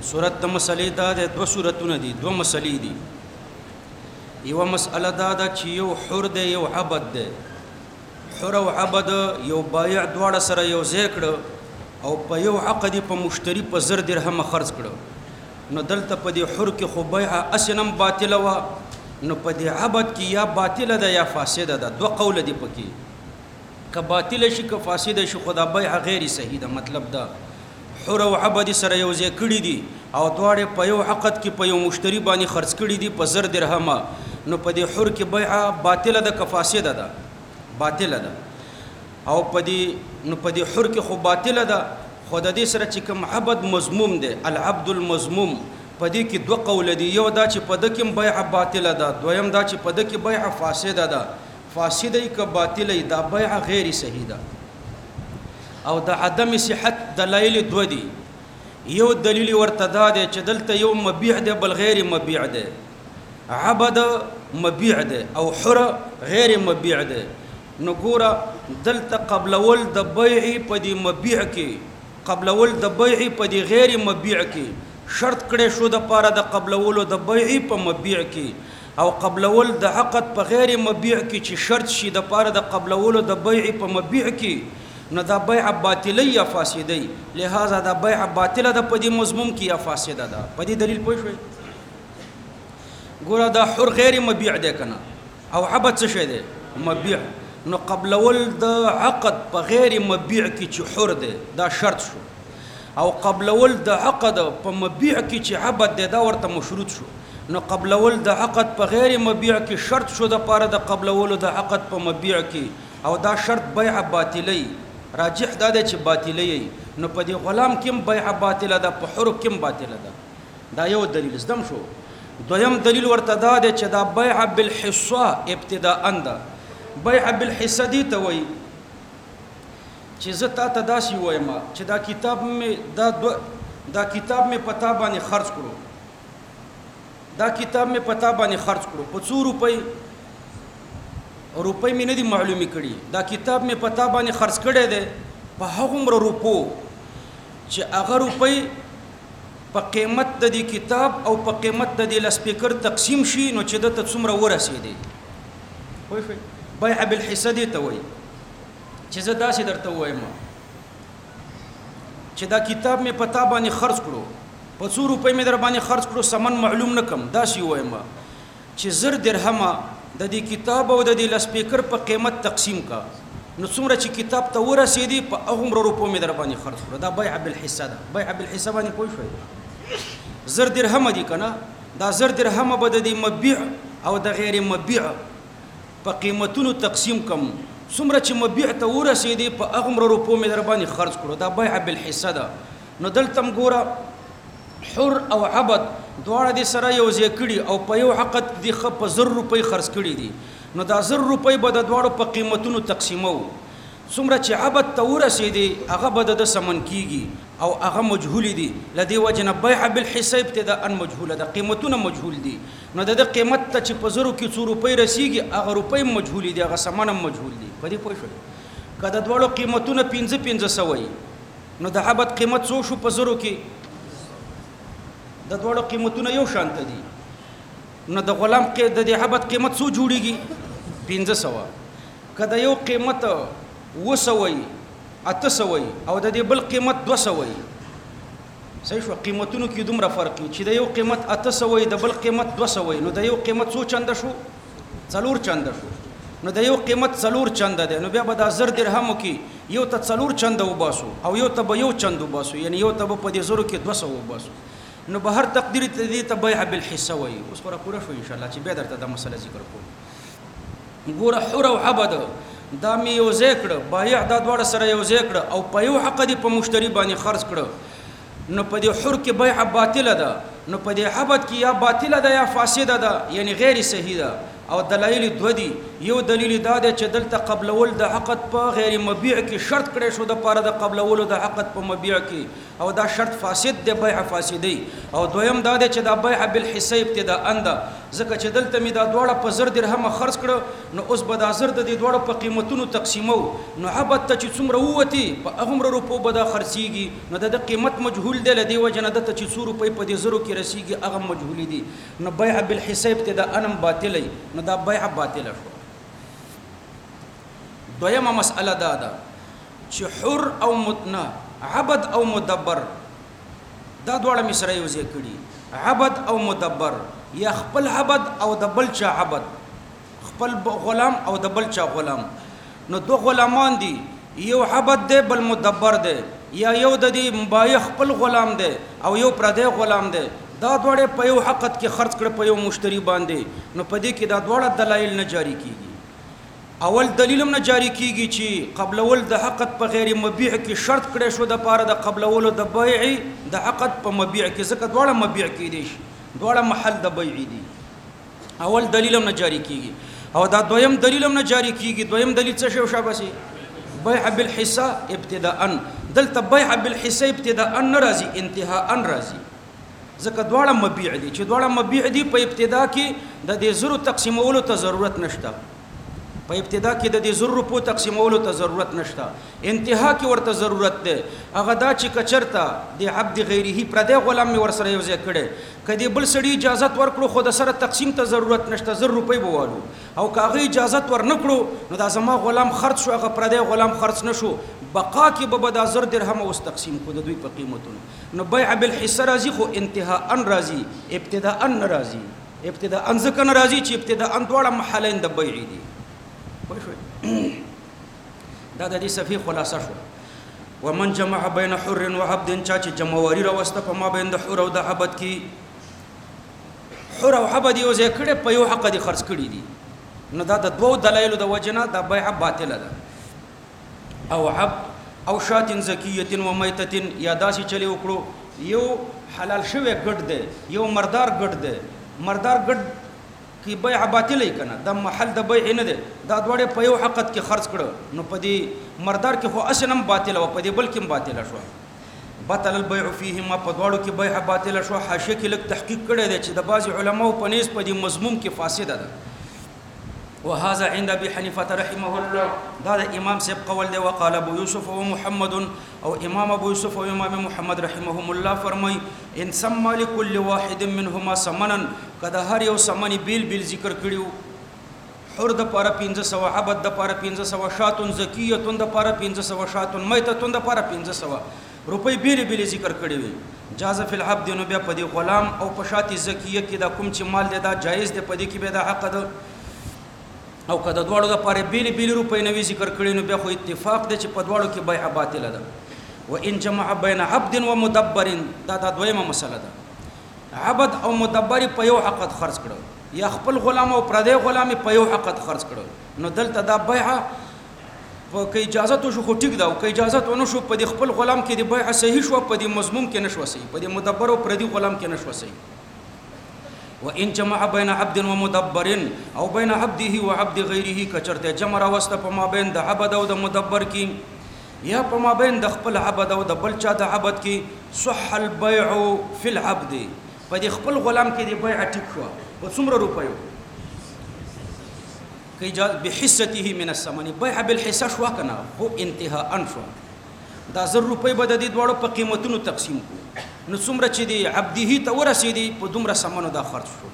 صورت د مسلې دا د دوه صورتونه دي دوه مسلې دي یو مسأله دا ده چې یو حر دی یو عبد دی حر او عبد یو بایع دواړه سره یو ځای کړه او په یو عقد په مشتری په 1000 درهم خرڅ کړه نو دلته په دې حر کې خو بیعه اسنم باطله وا نو په دې عبد کې یا باطله ده یا فاسده ده دوه قول دي پکې که باطله شي که فاسده شي خدا بیعه غیر صحیح ده مطلب ده حر او عبد سره یو ځای کړي دي او دواړه په یو عقد کې په یو مشتری باندې خرڅ کړي دي په 1000 درهم نو په دې حر کې بیعه باطله ده که فاسده ده باطله ده او په دې نو په دې حر کې خو باطله ده خو د دې سره چې کوم عبد مذموم دی العبد المذموم په دې کې دوه قول دي یو دا چې په دې کې بیعه باطله ده دویم دا چې په دې کې بیعه فاسده ده فاسده که باطله دا بیعه غیر صحیح ده او د عدم صحت دلایل دوه دي یو دلیل ورته دا دی چې دلته یو مبيع دی بل غیر مبيع دی عبد مبيع دی او حر غیر مبيع دی نو ګوره دلته قبل ول د بیع په دې مبيع کې قبل ول د بیع په دې غیر مبيع کې شرط کړي شو د پاره د قبل ولو د بیع په مبيع کې او قبل ول د عقد په غیر مبيع کې چې شرط شي د پاره د قبل ولو د بیع په مبيع کې نو دا بیع باطله یا فاسده لہذا دا بیع باطله د په دې مضمون کې یا فاسده ده په دې دلیل پوه شئ ګوره دا حر غیر مبيع دی کنه او عبد څه شي دی مبيع نو قبل ول د عقد په غیر مبيع کې چې حر دی دا شرط شو او قبل ول د عقد په مبيع کې چې عبد دی دا ورته مشروط شو نو قبل ول د عقد په غیر مبيع کې شرط شو د پاره د قبل ول د عقد په مبيع کې او دا شرط بیع باطله راجح دا دی چې باطله نو په دې غلام کې بیع باطله ده په حر کې باطله ده دا یو دلیل زدم شو دویم دلیل ورته دا دی چې دا بیع بالحصه ابتداء ده بیع بالحصه دي ته وای چې زه تا ته داسې وایم چې دا کتاب مې دا کتاب مې پتا باندې خرج کړو دا کتاب مې پتا باندې خرج کړو په 100 روپۍ مې نه دي معلومي کړي دا کتاب مې پتا باندې خرج کړی دی په هغومره روپو چې هغه روپۍ په قیمت د دې کتاب او په قیمت د دې لسپیکر تقسیم شي نو چې د ته څومره ورسېدي پوه شئ بیع بالحصه دي ته وایي چې زه داسې درته وایم چې دا کتاب مې پتا باندې خرج کړو په 100 روپۍ مې در باندې خرج کړو سمن معلوم نه کم داسې وایم چې 1000 درهم د دې کتاب او د دې لسپیکر په قیمت تقسیم کا نو څومره چې کتاب ته ورسېدي په هغومره روپو مې در باندې خرج کړو دا بیع بالحصه ده بیع بالحصه باندې پوه شئ 1000 درهم دي کنه دا 1000 درهم به د دې مبيع او د غیر مبيع په قیمتونو تقسیم کم څومره چې مبيع ته ورسېدي په هغومره روپو مې در باندې خرج کړو دا بیع بالحصه ده نو دلته ګوره حر او عبد دواړه دې سره یو ځای کړي او په یو عقد دې په 1000 روپۍ خرج کړي دي نو دا 1000 روپۍ به د دواړو په قیمتونو تقسیمو څومره چې عبد ته ورسېدي هغه به د سمن کیږي او هغه مجهول دي لدی وجنه بیع بالحساب ابتداء مجهوله ده قیمتونه مجهول دي نو د قیمت ته چې په 1000 کې 100 روپۍ رسیږي هغه روپۍ مجهول دي هغه سمن مجهول دي په دې پوه شئ کله د دواړو قیمتونه 1500 وي نو د عبد قیمت څو شو په 1000 کې د دوړو قیمتونه یو شان دي نو د غلام کې د عبد قیمت څو جوړیږي 1500 کله یو قیمت 200 800 او د دې بل قیمت 200 صحیح شو قیمتونو کې دومره فرق چې د یو قیمت 800 د بل قیمت 200 نو د یو قیمت څو چنده شو 4 چنده شو نو د یو قیمت 4 چنده ده نو بیا به د 1000 درهم کې یو ته 4 چنده وباسو او یو ته به یو چند وباسو یعنی یو ته په دې 0 کې 200 وباسو نو به هر تقدیر ته دې ته بیع بالحصه وایي اوس خورا پوره شو ان شاء الله چې به درته د مسله ذکر کوم ګوره حر او عبد دا مې یو ذکر بایع دا دواړه سره یو ذکر او په یو عقد په مشتری باندې خرج کړ نو په دې حر کې بیع باطله ده نو په دې عبد کې یا باطله ده یا فاسده ده یعنی غیر صحیح ده او دلایل دوه دي یو دلیل دا دی چې دلته قبلول د عقد په غیر مبيع کې شرط کړی شو د پاره د قبلولو د عقد په مبيع کې او دا شرط فاسد دی بیع فاسدی او دویم دا دی چې دا بیع بالحصه ابتداء انده ځکه چې دلته می دا دواړه په 1000 درهم خرج کړو نو اوس به دا 1000 د دې دواړو په قیمتونو تقسیمو نو عبد ته چې څومره ووتی په هغه روپو به دا خرڅيږي نو د قیمت مجهول دی لدی وجنه د ته چې 100 روپۍ په دې 0 کې رسیږي هغه مجهول دي نو بیع بالحساب ابتداء انم باطلای نو دا بیع باطله شو دویمه مسأله دا ده چې حر او متنا عبد او مدبر دا دواړه مصره یو ځای کړي عبد او مدبر یا خپل عبد او د بل چا عبد خپل غلام او د بل چا غلام نو دو غلامان دي یو عبد دی بل مدبر دی یا یو د دې مبایع خپل غلام دی او یو پردی غلام دی دا دواړه په یو حقت کې خرج کړ په یو مشتری باندې نو په دې کې دا دواړه دلایل نه جاری کیږي اول دلیل هم نه جاری کیږي چې قبلول د حقت په غیر مبيع کې شرط کړی شو د پاره د قبلولو د بیع د حقت په مبيع کې ځکه دواړه مبيع کې دي دواړه محل د بیع دي اول دلیل هم نه جاری کیږي او دا دویم دلیل هم نه جاری کیږي دویم دلیل څه شی شاباسي بیع بالحصه ابتداء دلته بیع بالحصه ابتداء ناراضي انتهاء ناراضي ځکه دواړه مبيع دي چې دواړه مبيع دي په ابتدا کې د دې زرو تقسیمولو ته ضرورت نشته په ابتدا کې د دې 100 روپو تقسیمولو ته ضرورت نشته انتها کې ورته ضرورت ده هغه دا چې کچرته د عبد غیره پر د غلام می ور سره یو ځای کړي کدی بل سړي اجازه ورکړو خو د سره تقسیم ته ضرورت نشته 100 روپۍ بوالو او کاغه اجازه ور نکړو نو دا زما غلام خرج شو هغه پر د غلام خرج نشو بقا کې به د 1000 درهم اوس تقسیم کو د دوی په قیمتونو نو بیع بالحصه راضی خو انتهاء راضی ابتداء ناراضی ابتداء ځکه ناراضی چې ابتداء دواړه محلین د بیع دي دا د دې صفی خلاصه شو ومن جمع بین حر و عبد چا چې جمعواری راوسته په ما بین د حر او د عبد کې حر او عبد یو ځای کړي په یو حق دي خرج کړي دي نو دا د دوو دلایلو د وجنه د بیع باطله ده او عبد او شات زکیه و میته یا داسې چلی وکړو یو حلال شوی ګډ دی یو مردار ګډ دی مردار ګډ کی بیع باطله کنه د محل د بیع نه ده دا دواړه په یو حقت کې خرج کړه نو په دې مردار کې خو اسنم باطله او په دې بل کې باطله شو بطل البيع فيهما په دواړو کې بیع باطله شو حاشیه کې لک تحقیق کړی دی چې د بعض علماو په نس په دې مضمون کې فاسده ده وهذا عند ابي حنيفه رحمه الله دا د امام صاحب قول دی وقال ابو يوسف ومحمد او امام ابو يوسف او امام محمد رحمهم الله فرمای ان سمى لكل واحد منهما ثمنا کدا هر یو ثمن بیل بیل ذکر کړیو حر د پاره 1500 عبد د پاره 1500 شاتون زکیه د پاره 1500 شاتون میته د پاره 1500 روپۍ بیل بیل ذکر کړی جاز فی العبد نو بیا په دې غلام او په شات زکیه کې دا کوم چې مال دی دا جایز دی په دې کې به دا حق ده او کله دواړو د پاره بیل بیل روپۍ نوې ذکر کړي نو بیا خو اتفاق دی چې په دواړو کې بیع باطله ده و ان جمع بین عبد و مدبر دا دویمه مسله ده عبد او مدبر په یو حق خرج کړو یا خپل غلام او پردی غلام په یو حق خرج کړو نو دلته دا بیع په کې اجازه تو شو خو ټیک دا او کې اجازه ونه شو په خپل غلام کې دی بیع صحیح شو په دې مضمون کې نشو صحیح په دې مدبر او پردی غلام کې نشو صحیح وان جمع بين عبد ومدبر او بين عبده وعبد غيره کچرته جمع راوسته په ما بین د عبد او د مدبر کې یا په ما بین د خپل عبد او د بل چا د عبد کې صح البيع في العبد په دې خپل غلام کې دی بیع ټیک شو په څومره روپیو کې جاز بحصته من الثمن بیع بالحصه شو کنه هو انتهاء انشو دا 1000 روپۍ به د دې دواړو په قیمتونو تقسیم کو نو څومره چې دی عبده ته ورسېدي په دومره سمنو دا خرج شو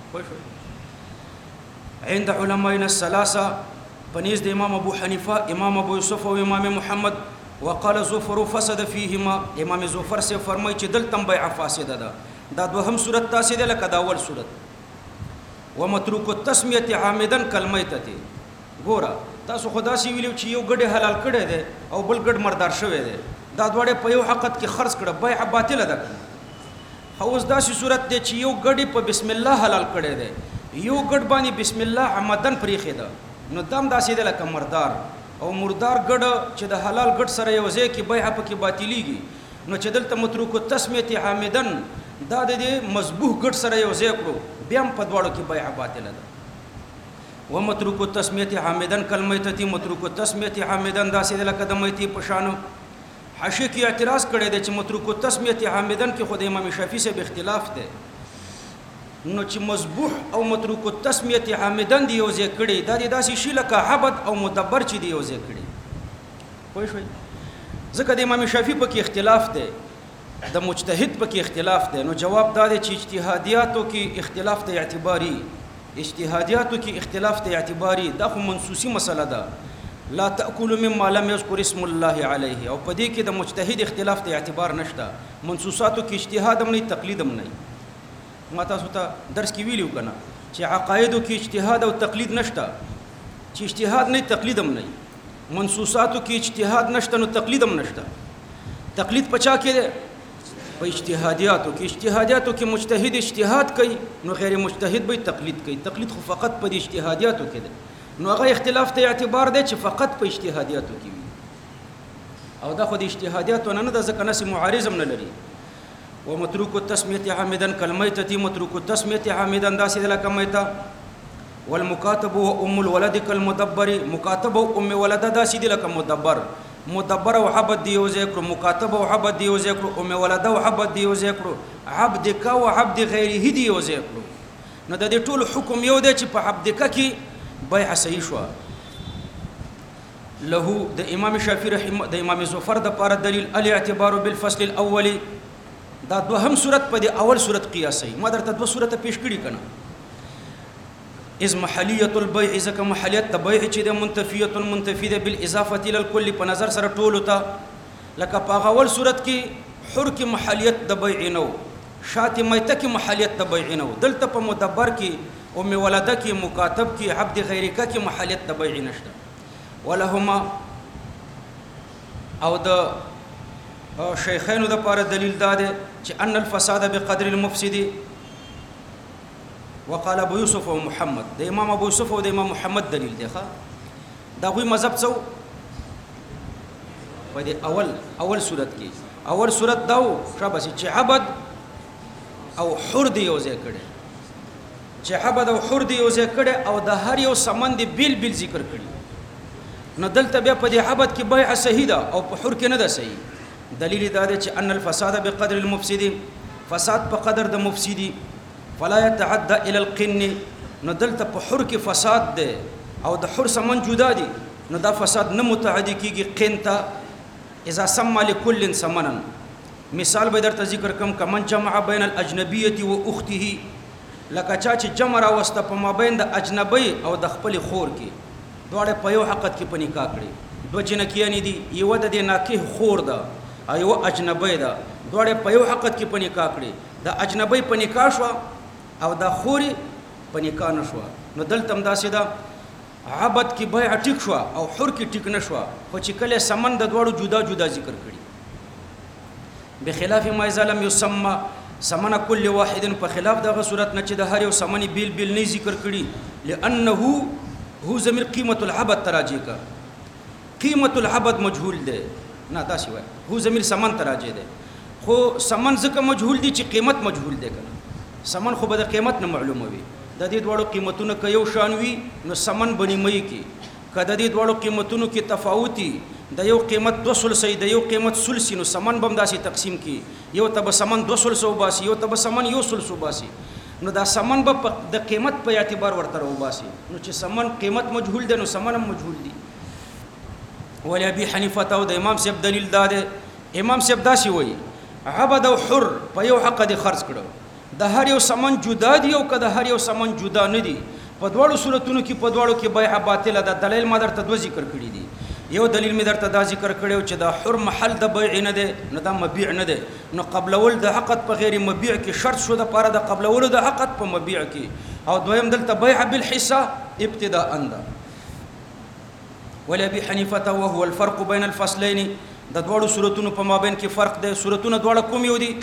عند علماء الثلاثه پنيز د امام ابو حنیفه امام ابو یوسف او امام محمد وقال زفر فسد فيهما امام زفر سے فرمای چې دل تم بیع فاسده ده دا دوهم صورت تاسو ده لکه دا اول صورت ومتروک التسمیه عامدا کلمته ګورا تاسو خدا سی ویلو چې یو ګډه حلال کړي ده او بل ګډ مردار شوی ده دا دواړه په یو حقت کې خرج کړه بیع باطله ده اوس داسې صورت دی چې یو ګډي په بسم الله حلال کړي ده یو ګډ باندې بسم الله عمدن پریخي ده نو دم داسې ده لکه مردار او مردار ګډ چې د حلال ګډ سره یو ځای کې بیع په کې باطلیږي نو چې دلته متروک التسمیه عامدن دا د مذبوح ګډ سره یو ځای کړو بیا په دواړو کې بیع باطله ده ومتروک التسمیه حامدن کالمیتتی متروک التسمیه حامدن داسې د لکه د میتې په شانو. حاشیه کې اعتراض کړی دی چې متروک التسمیه حامدن کې خو د امام شافعي صاحب اختلاف دی، نو چې مذبوح او متروک التسمیه حامدن دی یو ځای کړي، دا د داسې شي لکه عبد او مدبر چې دی یو ځای کړي. پوه شوئ؟ ځکه د امام شافعي پکې اختلاف دی، د مجتهد پکې اختلاف دی. نو جواب دا دی چې اجتهادیاتو کې اختلاف ته اعتباري، اجتهادیاتو کې اختلاف ته اعتباري، دا خو منسوسي مسله ده. لا تأکلوا مما لم يذكر اسم الله عليه، او په دې کې د مجتهد اختلاف ته اعتبار نشته. منسوساتو کې اجتهاد هم نه، تقلید هم نه. ما تاسو ته درس کې ویلو کنه چې عقایدو کې اجتهاد او تقلید نشته، چې اجتهاد نه تقلید هم نه. منسوساتو کې اجتهاد نشته نو تقلید هم نشته. تقلید پچا کې ده؟ په اجتهادیاتو کې. اجتهادیاتو کې مجتهد اجتهاد کوي نو غیر مجتهد به تقلید کوي. تقلید خو فقط په اجتهادیاتو کې ده، نو هغه اختلاف ته اعتبار دی چې فقط په اجتهادیاتو کې وي، او دا خو د اجتهادیاتو نه ده، ځکه نس معارض هم نه لري. ومتروک التسمیه حامدن کالمیتتی متروک التسمیه حامدن داسې د لکه میته. والمکاتب و ام الولد کالمدبر، مکاتب او ام ولد داسې د لکه مدبر. مدبر او عبد دی یو ځای کړو، مکاتب او عبد دی یو ځای کړو، ام ولد او عبد دی یو ځای کړو، عبدک او عبد غیره دی یو ځای کړو. نو د دې ټول حکم یو دی چې په عبدک کې بیع صحیح شو. له د امام شافعي رحمه د امام زفر د پاره دلیل الاعتبار بالفصل الاول، دا دوهم صورت په د اول صورت قیاسي. ما درته دوه صورت پیش کړی کنه. از محلیت البيع، ځکه محلیت د بیع چې د منتفیه منتفی ده بالاضافه الى الكل، په نظر سره ټولو ته. لکه په اول صورت کې حر کې محلیت د بیع نو، شات میته کې محلیت د بیع نو. دلته په مدبر کې ام ولده کې مکاتب کې عبد غیرکه کې محلیت د بیع نشته. ولهما او د شیخینو د پاره دلیل دا ده چې ان الفساد بقدر المفسد. وقال ابو يوسف ومحمد، د امام ابو يوسف او د امام محمد دلیل دی. ښه دا غوي مذهب څو په دې اول صورت کې. اول صورت دا و چې عبد او حر دی یو ځای کړي، چې عبد او حر دی یو ځای کړي او د هر یو سمند بیل بیل ذکر کړي. نو دلته بیا په دې عبد کې بیع صحیح ده او په حر کې نه ده صحیح. دلیل دا دی چې ان الفساد بقدر المفسد، فساد په قدر د مفسدي. فلا يتعدى الى القن، نو دلته په حر کې فساد ده او د حر سمن جدا دي، نو دا فساد نه متعدی کیږي قن ته. اذا سمى لكل ثمنا، مثال به درته ذکر کوم، کمن جمع بین الاجنبیه و اخته، لکه چا چې جمع راوسته په مابین د اجنبی او د خپل خور کې، دواړه په یو حقت کې په نکاح کړي. دوه جنکیانې دي، یو د دې ناکح خور ده او یو اجنبی ده، دواړه په یو حقت کې په نکاح کړي. د اجنبی په نکاح شو او د خوري په نکاح نه شو. نو دلته هم داسې ده، عبد کې بیع ټیک شو او حر کې ټیک نه شو، خو چې کله سمن د دواړو جدا جدا ذکر کړي. بخلاف ما اذا لم يسمى سمن كل واحد، په خلاف دغه صورت نه چې د هر یو سمن بیل بیل نه ذکر کړي. لانه هو ضمیر قیمت العبد تراجی کا، قیمت العبد مجهول ده، نه داسې وای هو ضمیر سمن تراجی ده. خو سمن ځکه مجهول دي چې قیمت مجهول ده کنه. سمن خو به د قیمت نه معلومه وي. د دې دواړو قیمتونو که یو شان وي نو سمن بنیمه کې، که د دې دواړو قیمتونو کې تفاوتي، د یو قیمت 2 ثلثي د یو قیمت ثلثي، نو سمن بم داسې تقسیم کی، یو ته به سمن 2 ثلث وباسي، یو ته به سمن 1 ثلث وباسي. نو دا سمن به د قیمت په اعتبار ورته وباسي. نو چې سمن قیمت مجهول ده نو سمن هم مجهول دي. ولی ابي حنیفه او د امام صاحب دلیل دا ده. امام صاحب داسې وایي عبد او حر په یو حق دي خرج کړو، د هر یو سمن جدا دی او که د هر یو سمن جدا نه دی، په دواړو صورتونو کې په دواړو کې بیع باطله ده. دلیل ما درته دوه ذکر کړي دي. یو دلیل می درته دا ذکر کړو چې دا حر محل د بیع نه ده، نه دا مبيع نه ده. نو قبلول د عقد په غیر مبيع کې شرط شو د پاره د قبلول د عقد په مبيع کې. او دویم دلته بیع بالحصه ابتداء ده. ولی ابي حنیفه وهو الفرق بين الفصلين، د دواړو صورتونو په مابین کې فرق ده. صورتونه دواړه کوم یو دي؟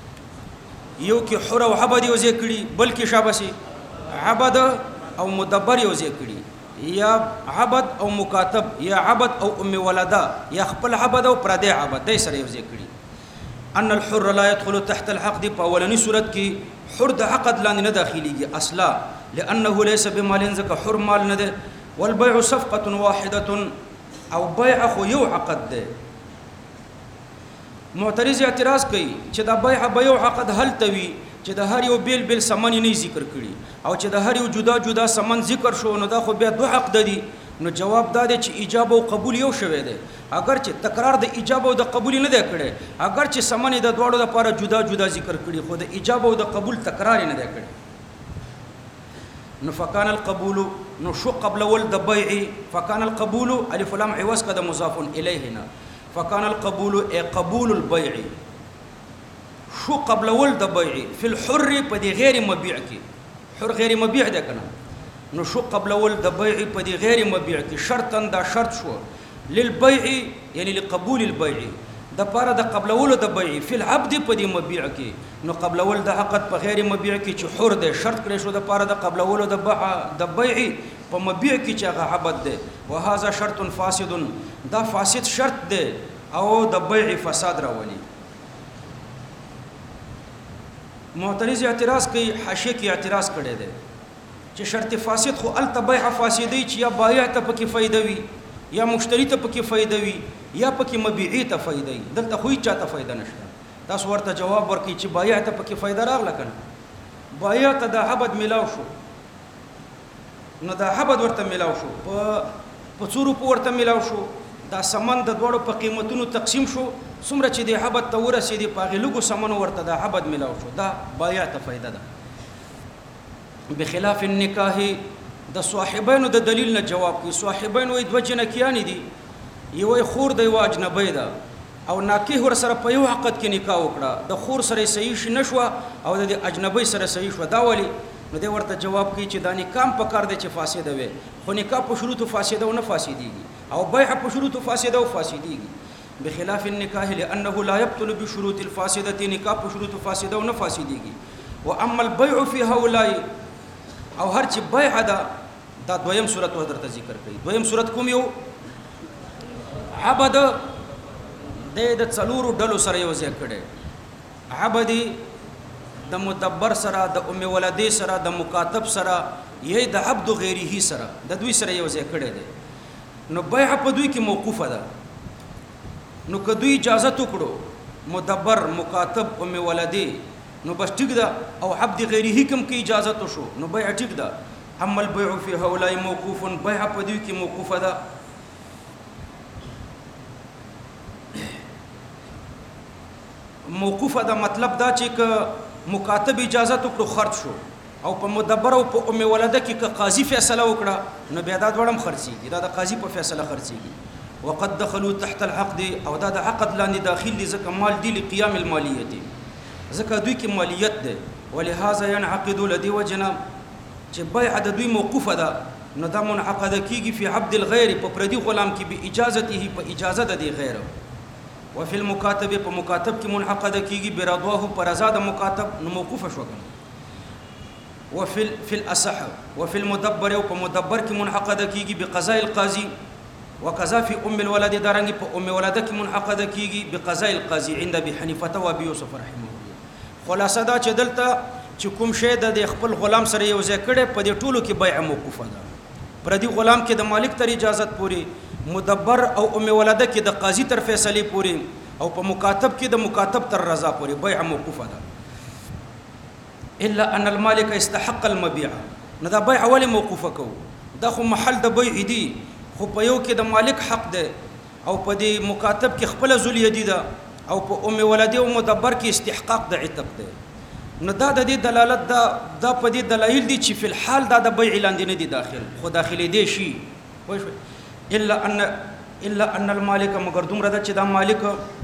یو کې حر او عبد یو ځای کړي، بلکې شابسي عبد او مدبر یو ځای کړي، یا عبد او مکاتب، یا عبد او ام ولده، یا خپل عبد او پردی عبد دای سره یو ځای کړي. ان الحر لا يدخل تحت العقد په اولنی صورت کې حر د عقد لاندې نه داخليږي اصلا لانه ليس بمال ځکه حر مال نه ده والبيع صفقه واحده او بيع خو یو عقد ده معترض اعتراض کوي چې دا بيع به یو عقد هل توي چې د هر یو بیل بیل سامان نه ذکر کړي او چې د هر یو جدا جدا سامان ذکر شو نو دا خو بیا دوه عقد دي نو جواب دا دی چې ایجاب او قبول یو شوی دی اگر چې تکرار د ایجاب او د قبول نه دی کړي اگر چې سامان د دواړو لپاره جدا جدا ذکر کړي خو د ایجاب او د قبول تکرار نه دی کړي نو فکان القبول نو شو قبل ول د بيع فکان القبول الف لام عوض کده مضاف الیه نه فکان القبول ای قبول البيع شو قبل ول د بيع فی الحر په دی غیر مبيع کې حر غیر مبيع ده کنه نو شو قبل ول د بيع په دی غیر مبيع کې شرطا دا شرط شو للبيع یعنی لقبول البيع د پاره د قبل ول د بيع فی العبد په دی مبيع کې نو قبل ول د عقد په غیر مبيع کې چې حر ده شرط کړی شو د پاره د قبل ول د بيع په مبيع کې چې هغه عبد ده وهذا شرط فاسد دا فاسد شرط ده او د بيع فساد راولي معترض اعتراض کوي حاشیه کې اعتراض کړی دی چې شرط فاسد خو التبيع فاسدی چې یا بایع ته پکې فائدہ وي یا مشتری ته پکې فائدہ وي یا پکې مبيعي ته فائدہ وي دلته خو هیڅ چاته فائدہ نشته تاسو ورته جواب ورکړئ چې بایع ته پکې فائدہ راغله کنه بایع ته د عبد ملاو شو نو د عبد ورته ملاو شو په څورو ورته ملاو شو دا سامان د دوړو په قیمتونو تقسیم شو څومره چې د عبد ته ورسېدي په غلوګو سامان ورته د عبد ملاو شو دا بایع ته فائدہ ده بخلاف النکاح د صاحبینو د دلیل نه جواب کوي صاحبین وای دوه جنکیان دي یو خور دی واجنبی ده او ناکح ور سره په یو عقد کې نکاح وکړه د خور سره صحیح نشو او د اجنبی سره صحیح شو دا ولی نو دی ورته جواب کوي چې دا نکاح په کار دی چې فاسده وي خو نکاح په شروط فاسده او نه فاسديږي او بيع په شروط فاسده او فاسديږي بخلاف النکاح لانه لا يبطل بشروط الفاسده نکاح په شروط فاسده او نه فاسديږي واما البيع في هؤلاء او هر چې بيع دا دویم صورت حضرت ذکر کړي دویم صورت کوم یو عبد د څلورو ډلو سره یو ځای کړي عبدي د مدبر سره د ام ولدی سره د مکاتب سره یی د عبد غیره سره د دوی سره یو ځای کړي دي نو بيع په دوی کې موقوفه ده نو که دوی اجازه وکړو مدبر مکاتب ام ولدی نو بس ټیک ده او عبد غیره کوم کې اجازه تو شو نو بيع ټیک ده اما البيع في هؤلاء موقوف بيع په دوی کې موقوفه ده موقوفه ده مطلب دا چې ک مکاتب اجازه وکړو خرج شو او په مدبر او په ام ولده کې ک قاضي فیصله وکړه نو بیا دا دوړم خرڅيږي دا د قاضي په فیصله خرڅيږي وقد دخلوا تحت العقد او دا د عقد لاندې داخل دي ځکه مال دی لقيام الماليه دي ځکه دوی کې مالیت ده ولهذا ينعقد لدي وجنا چې بيع د دوی موقوفه ده نو دا منعقد کیږي په عبد الغیر په پردي غلام کې به اجازته په اجازه د دی غیر وفي المكاتب په مکاتب کې منعقد کیږي برضواه پر رضا د مکاتب نو موقوفه شو کنه وفي الاصح وفي المدبر او په مدبر کې منعقد کیږي بقضاء القاضي وقضاء في ام الولد دارنګ په ام ولده کې منعقد کیږي بقضاء القاضي عند ابي حنيفه و ابي يوسف رحمه الله خلاصه دا چې دلته چې کوم شی د خپل غلام سره یو ځای کړي په دې ټولو کې بيع موقوفه ده پر دې غلام کې د مالک تر اجازت پوري مدبر او ام ولده کې د قاضي تر فیصله پوري او په مکاتب کې د مکاتب تر رضا پوري بيع موقوفه ده الا ان المالك استحق المبيع نه دا بيع اولی موقوفه کو دا خو محل د بيع دی خو په یو کې د مالک حق ده او په دې مکاتب کې خپل ذل یدی ده او په ام ولده او مدبر کې استحقاق د عتق ده نو دا د دې دلالت دا په دې دلایل دي چې په الحال دا د بيع لاندې نه دي داخل خو داخلي دي شي الا ان المالك مگر دومره ده چې دا مالک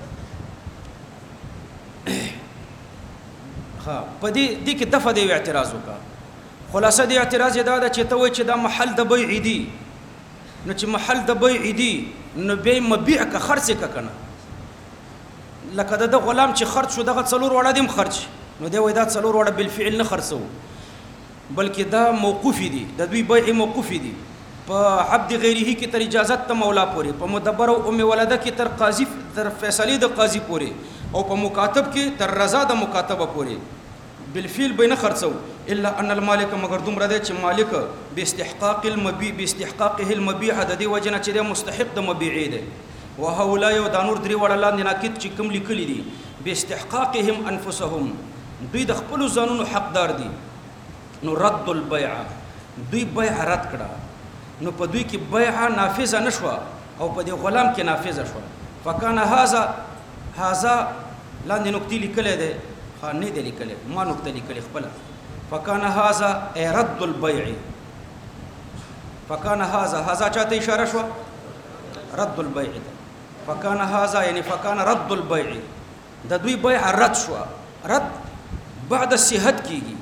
ها په دې کې دفه دی اعتراض وکړه خلاصه دی اعتراض دا ده چې ته وای چې دا محل د بيع دی نو چې محل د بيع دی نو به مبيع کا خرڅ کا کنه لکه د غلام چې خرڅ شو دغه څلور وړه دیم خرڅ نو دی وای دا څلور وړه بالفعل نه خرڅو بلکې دا موقوف دي د دوی بيع موقوف دي په عبد غیره کې تر اجازت ته مولا پوري په مدبر او ام ولده کې تر قاضي تر فیصله د قاضي پوري او په مکاتب کې تر رضا د مکاتبه پورې بالفعل به نه خرڅو الا ان المالک مگر دومره دی چې مالک باستحقاق المبيع د دې وجنه چې د مستحق د مبيع دی وهؤلاء د نور درې وړ لاندې ناقد چې کوم لیکلي دي باستحقاقهم انفسهم دوی د خپل ځانونو حقدار دي نو رد البيع دوی بیع رد کړه نو په دوی کې بیع نافذه نشوه او په دې غلام کې نافذه شوه فکان هذا لاندې نقطې لیکلې ده نه دي لیکلې ما نقطه لیکلې خپل فکان هذا رد البيع فکان هذا چاته اشاره شو رد البيع فکان هذا یعنی فکان رد البيع د دوی بیع رد شو رد بعد الصحت کیږي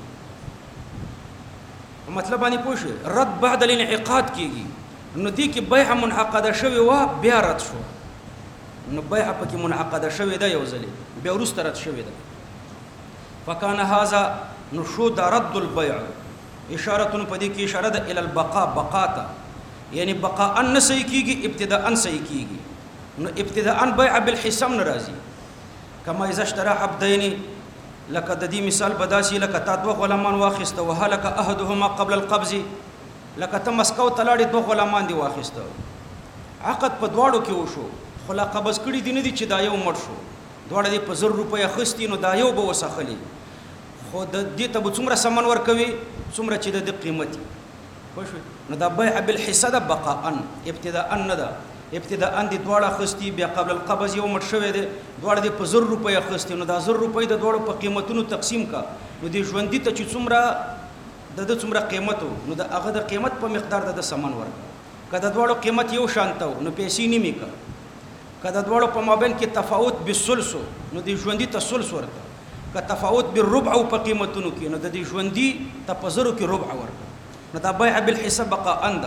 مطلب باندې پوښ رد بعد الانعقاد کیږي نو دې کې بیع منعقده شوی و بیا رد شو نو بیع پکې منعقده شوی ده یو ځل بیا وروسته رد شوی ده فکان هذا نو شو دا رد البيع اشاره په دې کې اشاره ده ال البقاء بقاتا یعنی بقاء ان صحیح کیږي ابتداء صحیح کیږي نو ابتداء بیع بالحسم ناراضي کما اذا اشترى عبدين لکه د دې مثال بداسي لکه تا دوه غلامان واخیسته وهلك احدهما قبل القبض لکه ته مسکو تلاړي دوه غلامان دی واخیسته عقد په دواړو کې وشو خلا قبض کړي دي نه دي چې دا یو مړ شو دواړه دې په 100 روپیا خستي نو دا یو به وسخلي خو د دې ته به څومره سمن ورکوي څومره چې د قیمتي خوښ نو دا بیع بالحسد بقاء ابتداء نه ده ابتداء دي دواړه خستي بیا قبل القبض یو مړ شوی دی دواړه دې په 100 روپیا خستي نو دا 100 روپۍ د دواړو په قیمتونو تقسیم کا نو دې ژوندۍ ته چې څومره د څومره قیمت نو د هغه د قیمت په مقدار د سمن ورک کله دواړو قیمت یو شانته نو پیسې نیمه کا کله دواړو په مابین کې تفاوت بالثلث نو دې ژوندۍ ته ثلث ورک که تفاوت بالربع په قیمتونو کې نو د دې ژوندۍ ته په 0 کې ربع ورک نو دا بیع بالحساب بقاء انده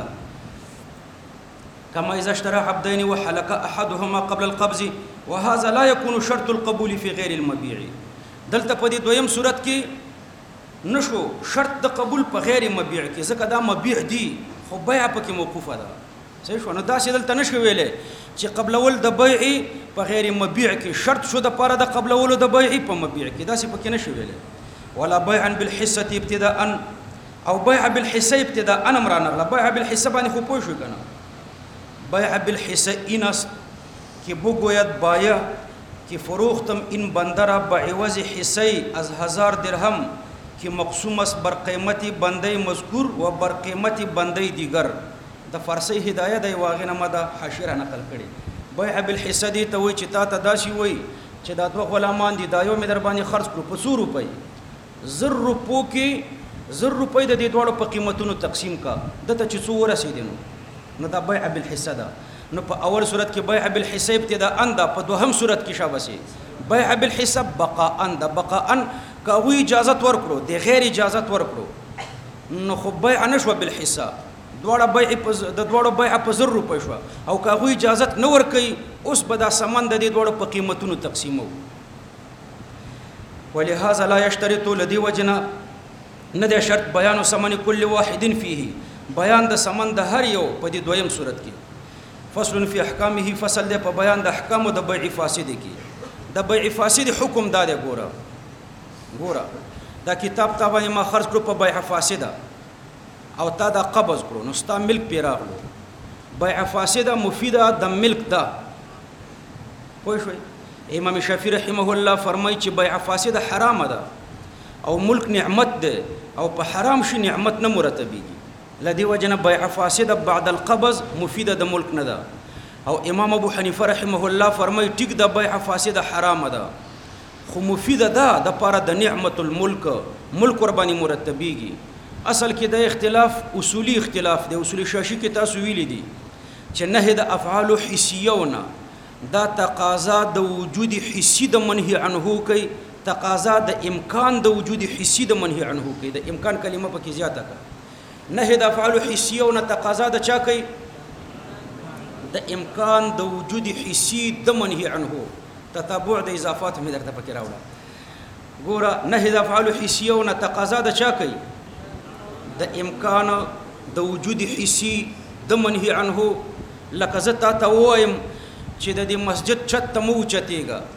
كما إذا اشترى عبدين وحلك أحدهما قبل القبض وهذا لا يكون شرط القبول في غير المبيع دلته په دې دویم صورت کې نشو شرط د قبول په غیر مبيع کې ځکه دا مبيع دي خو بیع پکې موقوفه ده صحیح شو نو دا چې دلته نشو ویلې چې قبل ول د بیع په غیر مبيع کې شرط شو د پاره د قبل ول د بیع په مبيع کې دا چې پکې نشو ویلې ولا بيعا بالحصه ابتداء او بيع بالحصه ابتداء امرنا لا بيع بالحصه باندې خو پوه شو کنه بیع بالحصه اینس که بگوید بایع که فروختم این بنده را به عوض حصه از 1000 درهم که مقسوم است بر قیمت بنده مذکور و بر قیمت بنده دیگر د فارسی هدایت دی واغنه مده حاشیه نقل کړي بیع بالحصه دی ته وای چې تا ته داسي وای چې دا دوه غلامان دي دا یو مې در باندې خرج کړو په 100 روپۍ 100 روپو کې 100 روپۍ د دې دوړو په قیمتونو تقسیم کا دته چې څو ورسېدنو نو دا بیع بالحصه ده نو په اول صورت کې بیع بالحصه ابتداء انده په دوهم صورت کې شابسي بیع بالحصه بقاء انده بقاء کوي اجازه ورکړو د غیر اجازه ورکړو نو خو بیع نشو بالحصه دوړه بیع د دوړو بیع په 100 روپۍ شو او کوي اجازه نه ورکړي اوس به دا سامان د دې دوړو په قیمتونو تقسیمو ولهذا لا يشترط لدي وجنا نه د شرط بیان سمن كل واحد فيه بیان د سمن د هر یو په دې دویم صورت کې فصل فی احکامه فصل د په بیان د احکام د بیع فاسد کې د بیع فاسد حکم دا دی ګوره دا کتاب ته باندې ما خرج کړو په بیع فاسده او تا دا قبض کړو نو ستا ملک پیراغلو بیع فاسده مفیده د ملک دا پوه شئ امام شافعی رحمه الله فرمایي چې بیع فاسده حرام ده او ملک نعمت ده او په حرام شي نعمت نه مرتبيږي لدي وجنه بيع فاسده بعد القبض مفيده د ملک نه ده او امام ابو حنیفه رحمه الله فرمای ټیک د بيع فاسده حرام ده خو مفيده ده د پاره د نعمت الملک ملک ور باندې مرتبيږي اصل کې د اختلاف اصولي اختلاف دی اصولي شاشي کې تاسو ویلي دي چې نه د افعال حسیونه دا تقاضا د وجود حسی د منهي عنه کوي تقاضا د امکان د وجود حسی د منهي عنه کوي د امکان کلمه پکې زیاته ده نه د افعال حسیه او تقاضا د چا کوي د امکان د وجود حسی د منهي عنه تتبع د اضافات مې درته پکې راوړه ګوره نه د افعال حسیه او تقاضا د چا کوي د امکان د وجود حسی د منهي عنه لکه زه تا ته وایم چې د دې مسجد چت ته مو چتېږه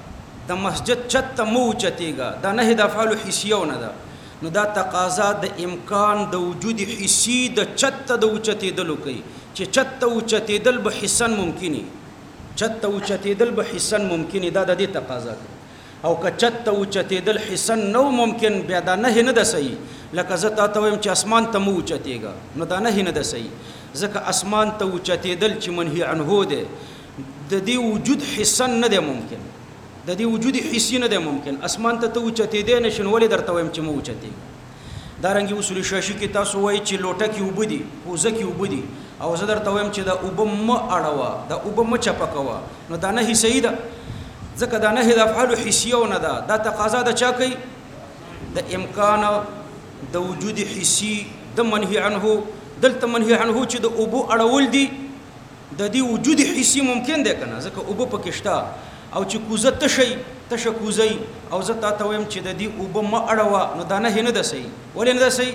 د مسجد چت ته مو اوچتېږه، دا نهي د افعالو حسیو نه ده. نو دا تقاضا د امکان د وجود حسي د چت ته د اوچتېدلو کوي چې چت ته اوچتېدل به حسن ممکني، چت ته اوچتېدل به حسن ممکني، دا د دې تقاضا کوي. او که چت ته اوچتېدل حسن نو ممکن، بیا دا نهي نه ده صحیح. لکه زه تا ته وایم چې اسمان ته مو اوچتېږه، نو دا نهي نه ده صحیح، ځکه اسمان ته اوچتېدل چې منهي عنه دی، د دې وجود حسن نه دی ممکن، د دې وجود حسي نه دی ممکن. اسمان ته اوچتېدی نه شي، نو ولې درته وایم چې مو اوچتېږه. دارنګې اصول شاشي کې تاسو وایي چې لوټه کې اوبه دي، پوزه کې اوبه دي، او زه درته وایم چې دا اوبه مه اړوه، دا اوبه مه چپه کوه، نو دا نهي صحیح ده، ځکه دا نهي د افعالو حسیو نه ده. دا تقاضا د چا کوي؟ د امکان د وجود حسي د منهي عنه. دلته منهي عنه چې د اوبو اړول دي، د دې وجود حسي ممکن دی که نه، ځکه اوبه پکې شته. او چې کوزه تشه کوزئ او زه تا ته وایم چې د دې اوبه مه اړوه، نو دا نهي نه ده صحیح. ولې نه ده صحیح؟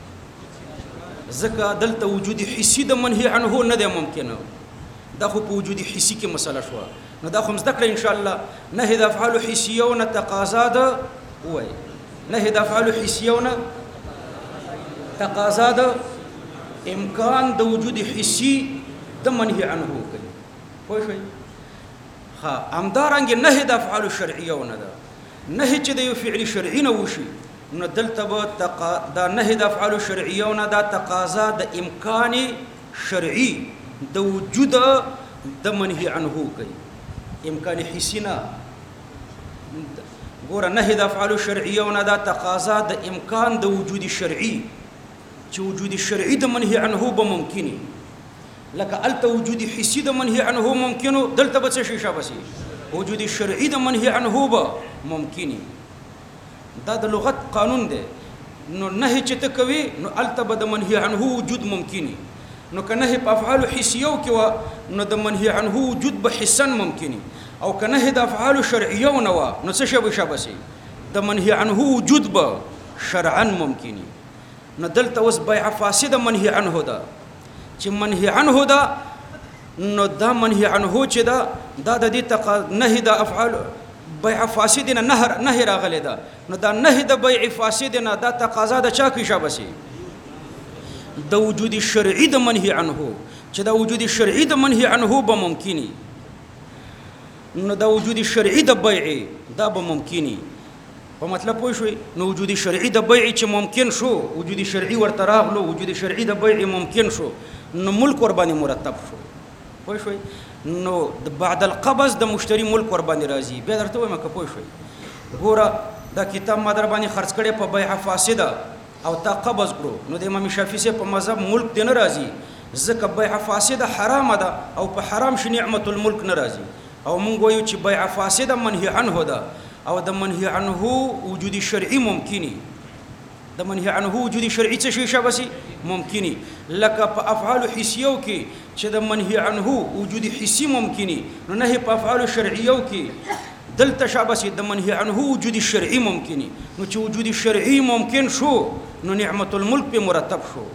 ځکه دلته وجود حسي د منهي عنه نه دی ممکن. دا خو په وجود حسي کې مسله شوه، نو دا خو هم زده کړئ انشاءالله. نهي د افعالو حسیو نه تقاضا ده، ووایي نهي د افعالو حسیو نه تقاضا ده امکان د وجود حسي د منهي عنه کوي. پوه شئ؟ ها، همدارنګې نهي د افعالو شرعیو نه ده. نهي چې د یو فعل شرعي نه وشي، نو دلته به دا نهي د افعالو شرعیو نه دا تقاضا د امکان شرعي د وجود د منهي عنه کوي، امکان حسي نه. ګوره نهي د افعالو شرعیو نه دا تقاضا د امکان د وجود شرعي، چې وجود شرعي د منهي عنه به ممکني. لکه الته وجود حسي د منهي عنه ممکنو، دلته به څه شي شابسي؟ وجود شرعي د منهي عنه به ممکني. دا د لغت قانون دی. نو نهي چې ته کوي، نو الته به د منهي عنه وجود ممکني. نو که نهي په افعالو حسیو کې وه، نو د منهي عنه وجود به حسن ممکني. او که نهي د افعالو شرعیو نه وه، نو څه شی به شابسي؟ د منهي عنه وجود به شرعا ممکني. نو دلته اوس بیع فاسده منهي عنه ده، چې منهي عنه ده، نو دا منهي عنه چې ده، دا د دې نهي د افعال بیع فاسد نه نهي راغلی ده. نو دا نهي د بیع فاسد نه دا تقاضا د چا کې شابسي؟ د وجود شرعي د منهي عنه، چې دا وجود شرعي د منهي عنه به ممکني. نو دا وجود شرعي د بیع دا به ممکني. په مطلب پوه شوي؟ نو وجود شرعي د بیع چې ممکن شو، وجود شرعي ورته راغلو، وجود شرعي د بیع ممکن شو، نو ملک ور باندې مرتب شو. پوه شوي؟ نو بعد القبض د مشتری ملک ور باندې راځي. بیا درته وایم که پوه شوي؟ ګوره دا کتاب ما در باندې خرڅ کړی په بیع فاسده او تا قبض کړو، نو د امام شافعي صاحب په مذهب ملک دی نه راځي، ځکه بیع فاسده حرامه ده او په حرام شي نعمت الملک نه راځي. او مونږ وایو چې بیع فاسده منهي عنه ده، او د منهي عنه وجود شرعي ممکني. د منهي عنه وجود شرعي څه شي شابسي؟ ممکني. لکه په افعال حسیو کې چې د منهي عنه وجود حسي ممکني، نو نهي په افعال شرعیو کې دلته شابسي د منهي عنه وجود شرعي ممکني. نو چې وجود شرعي ممکن شو، نو نعمت الملک په مرتب شو.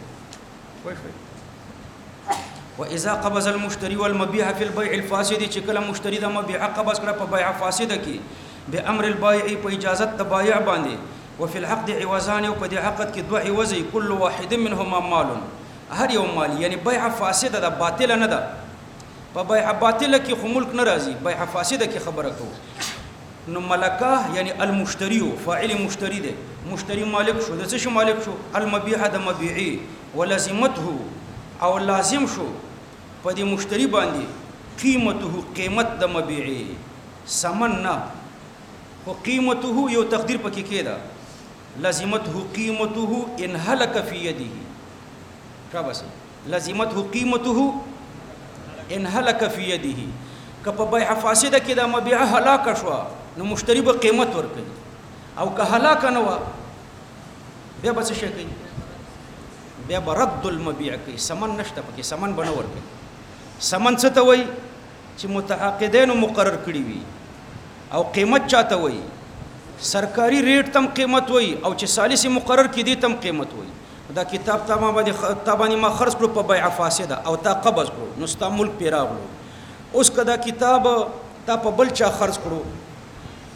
واذا قبض المشتري والمبيع في البيع الفاسد، چې کله مشتری د مبيع قبض کړه په بیع فاسده کې، بامر البائع په اجازت د بایع باندې، وفي العقد عوضان، او په دې عقد کې دوه عوضي، كل واحد منهما مال، هر یو مال. یعنی بیع فاسده ده، باطله نه ده. په بیع باطله کې خو ملک نه راځي، بیع فاسده کې خبره کوو. نو ملکه یعنی المشتری، فاعل مشتری ده، مشتری مالک شو. د څه شو مالک شو؟ المبيع د مبيعي، ولزمته او لازم شو په دې مشتری باندې قیمته قیمت د مبيعي، سمن نه خو قیمته یو تقدیر پکې کېده، لازمته قیمته ان هلك في يده. کا بس لازمته قیمته ان هلك في يده. که په بیع فاسده کې د مبيع هلاک شو، نو مشتری به قیمت ورکړي، او که هلاک نه و بیا به څه شي کوي؟ بیا به رد المبيع کوي، سمن نشته پکې، سمن به نه ورکوي. سمن څه ته وایي؟ چې متعاقدینو مقرر کړي وي. او قیمت چاته وایي؟ سرکاري ریټ تم قیمت وایي، او چې ثالث مقرر کې دي تم قیمت وایي. دا کتاب تا باندې ما خرڅ کړو په بیع فاسده، او تا قبض کړو، نو ستا ملک پې راغلو. اوس که دا کتاب تا په بل چا خرڅ کړو،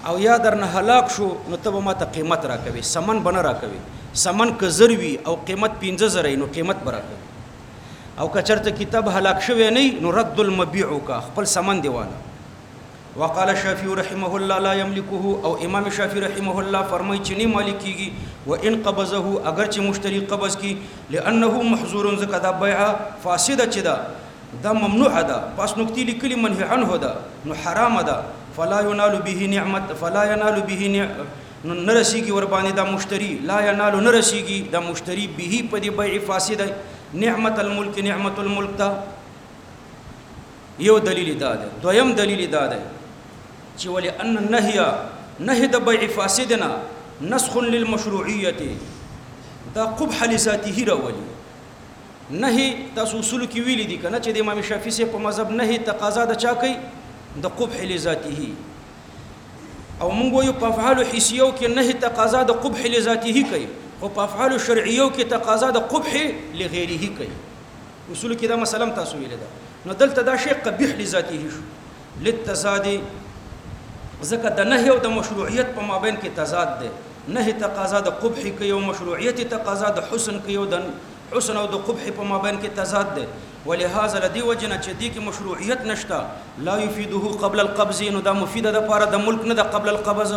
او یا درنه هلاک شو نو ته به ماته قیمت راکوي سمن به نه راکوي سمن که زر وي او قیمت 15,000 نو قیمت به راکوي او که چېرته کتاب هلاک شوی نه نو رد المبيع کا خپل سمن دی والا وقال الشافعي رحمه الله لا يملكه او امام شافعي رحمه الله فرمای چې نه مالکیږي وان قبضه اگر چې مشتری قبض کی لانه محظور ذکر دا بیع فاسده چې دا ممنوع ده پس نکتی لیکلی منهی عنه ده نو حرام ده فلا ينال به نعمت فلا ينال به نرسیږي ور باندې دا مشتری لا ينال نرسیږي دا مشتری به په دی بیع فاسده نعمت الملک نعمت الملک دا یو دلیل دا ده دویم دلیل دا ده چې ولې ان نهي د بیع فاسدنا نسخ للمشروعیت دا قبح لذاته راولي نهي تاسو اصول کې ویل دي کنه چې د امام شافعي سي په مذهب نهي تقاضا د چا کوي د قبح لذاته او موږ یو په افعال حسیو کې نهي تقاضا د قبح لذاته کوي او په افعال شرعیو کې تقاضا د قبح لغیره کوي اصول کې دا مسله تاسو ویل ده نو دلته دا شی قبیح لذاته شو للتزاد ځکه د نهي او د مشروعیت په مابین کې تضاد ده نهي تقاضا د قبح کوي او مشروعیت تقاضا د حسن کوي او د حسن او د قبح په مابین کې تضاد ده ولهذا لدی وجنه چې دی کې مشروعیت نشته لا يفيده قبل القبض نو دا مفیده د پاره د ملک نه د قبل القبض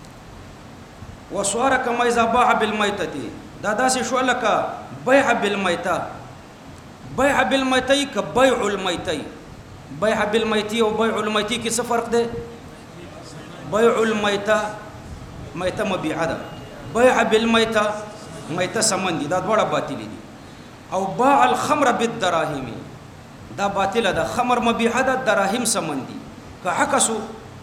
وصار كما اذا باع بالميته دا داسې شو لکه بيع بالميته بيع بالميته كبيع الميته بيع بالميته او بيع الميته کې څه فرق ده بيع الميته ميته مبيعه ده بيع بالميته ميته سمن دي دا دواړه باطل دي او باع الخمر بالدراهم دا باطل ده خمر مبيعه ده دراهم سمن دي که عکسو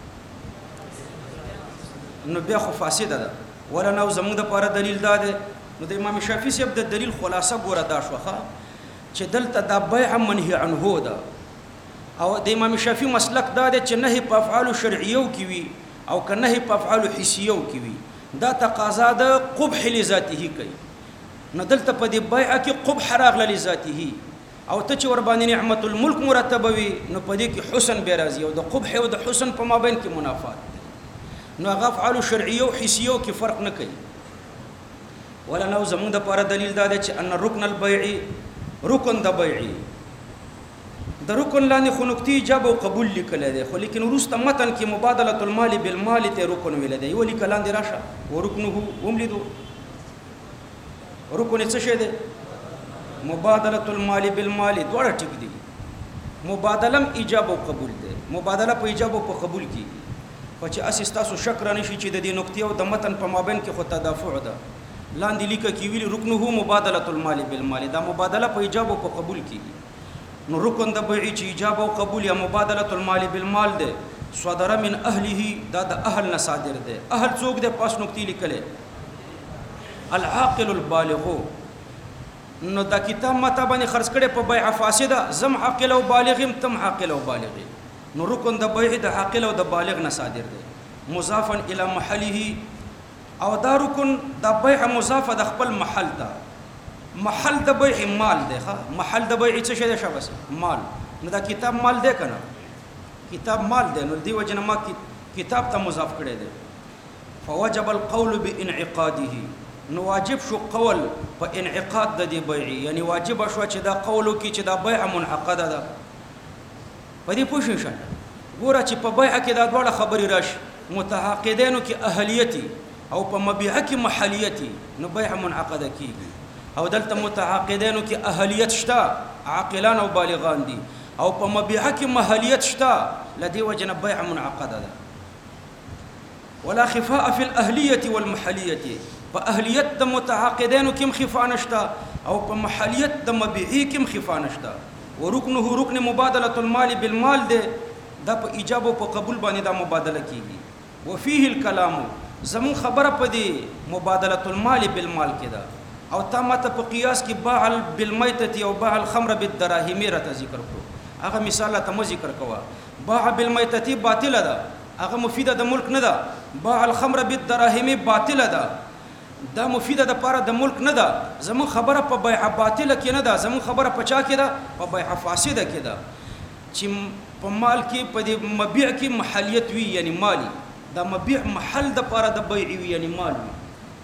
نو بیا خو فاسده ده ولا نو زموږ د پاره دلیل دا ده نو د امام شافعي صاحب د دلیل خلاصه ګوره دا شوخه چې دلته دا بیع منهي عنه ده او د امام شافعي مسلک دا ده چې نهي په افعال شرعیو کې وي او که نهي په افعال حسیو کې وي دا تقاضا د قبح لذاته کوي نو دلته په دې بیع کې قبح راغله لذاته او ته چې ور باندې نعمت الملک مرتبه وي نو په دې کې حسن به راځي او د قبح او د حسن په مابین کې منافات نو هغه افعال شرعیو حسیو کې فرق نه کوي ولا نو زموږ د پاره دلیل دا دی چې ان رکن البيع رکن د بیع د رکن لاندې خو نقطې ایجاب او قبول لیکل دی خو لیکن وروسته متن کې مبادله المال بالمال ته رکن ویل دی ولی کلام دی راشه ورکنه وملیدو رکن څه شه دی مبادله المال بالمال دواړه ټیک دي مبادله ایجاب او قبول دی مبادله په ایجاب او په قبول کې خو چې اساس تاسو شک را نشي چې د دې نقطې او د متن په مابین کې خو تدافع ده لاندې لیکه کې ویل رکنه مبادله المال بالمال دا مبادله په ایجاب او په قبول کې نو رکن د بیع چې ایجاب او قبول یا مبادله المال بالمال ده صدر من اهله دا د اهل نه صادر ده اهل څوک ده پاس نقطې لیکلې العاقل البالغ نو دا کتاب ماته باندې خرڅ کړي په بیع فاسده زم عاقل او بالغ تم عاقل او بالغ نو رکن د بیع د عاقل او د بالغ نه صادر ده مضافا الى محله او دا رکن د بیع مضاف د خپل محل ته محل د بیع مال دی ښه محل د بیع څه شی دی شابس مال نو دا کتاب مال دی کنه کتاب مال دی نو دی وجنه ما کتاب ته مضاف کړی دی فوجب القول بانعقاده نو واجب شو قول په انعقاد د دی بیع یعنی واجب شو چې دا قولو کې چې دا بیع منعقده ده په دې پوښښ ګوره چې په بیع کې دا ډول خبري راشي متعاقدینو کې اهلیتي او په مبيع کې محلیتي نو بیع منعقده کیږي او دلته متعاقدینو کې اهلیت شته عاقلان او بالغان دي او په مبيع کې محلیت شته لدی وجنه بیع منعقده ده ولا خفاء في الاهليه والمحليه په اهلیت د متعاقدینو کې خفاء نشته او په محلیت د مبيع کې خفاء نشته ورکنه رکن مبادله المال بالمال ده دا په ایجاب او په قبول باندې دا مبادله کیږي وفيه الكلام زمون خبره په دې مبادله المال بالمال کې ده او تامه په قیاس کې باع بالمیته او باع الخمر بالدراهم را ذکر کړو هغه مثال ته ذکر کوا باع بالمیته باطله ده هغه مفیده د ملک نه ده باع الخمر بالدراهم باطله ده دا مفیده د پاره د ملک نه ده زمون خبره په بیع باطله کې نه ده زمون خبره په چا کې ده په بیع فاسده کې ده چې په مال کې په دې مبيع کې محلیت وی یعنی مالی دا مبيع محل د پاره د بیع یعنی مال وي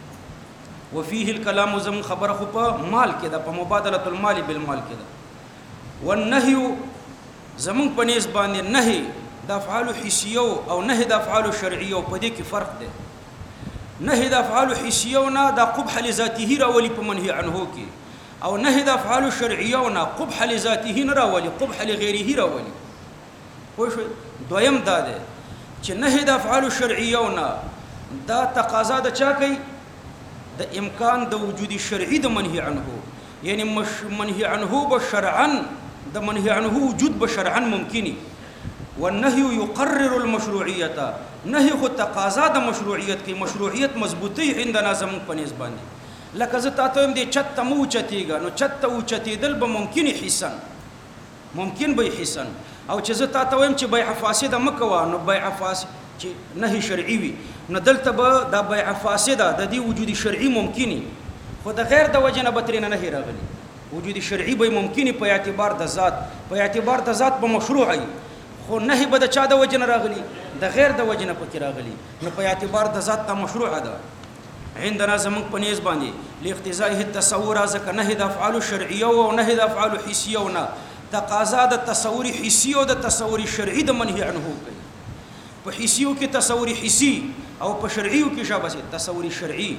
وفيه الكلام زم خبره خو په مال کې دا په مبادله المال بالمال کې دا والنهي زمون په نسبت باندې نهي د افعال حسیه او نهي د افعال شرعیه په دې کې فرق دی نهي د افعال حسیه نه د قبح لذاته راولي په منهي عنه کې او نهي د افعال شرعیه نه قبح لذاته نه راولي قبح لغیره راولي خو دویم دا دی چې نهي د افعال شرعیه نه دا تقاضا د چا کوي د امکان د وجود شرعي د منهي عنه یعنی منهي عنه بشرعا د منهي عنه وجود بشرعا ممکني والنهي يقرر المشروعيه نهي خو تقاضا د مشروعیت کې مشروعیت مضبوطی عندنا زمون په نسبت باندې لکه زه تاسو هم دې چت مو چتیګا نو چت او چتیدل به ممکن حسن ممکن به حسن او چې زه تاسو هم چې بیع فاسده مکوا نو بیع فاسد چې نهي شرعي وي نو دلته به دا بیع فاسده د دې وجود شرعي ممکني خو د غیر د وجه نه بترینه نه راغلي وجود شرعي به ممکني په اعتبار د ذات به مشروعي خو نهي به د چا د وجه نه راغلي د غیر د وجه نه پکې راغلي نو په اعتبار د ذات ته مشروعه ده عندنا زمون په نيز باندې لاقتضاء التصور ځکه نهي د افعال شرعيه او نهي د افعال حسيه نه تقاضا د تصور حسي او د تصور شرعي د منهي عنه کوي په حسیو کې تصور حسي او په شرعیو کې شابه تصور شرعي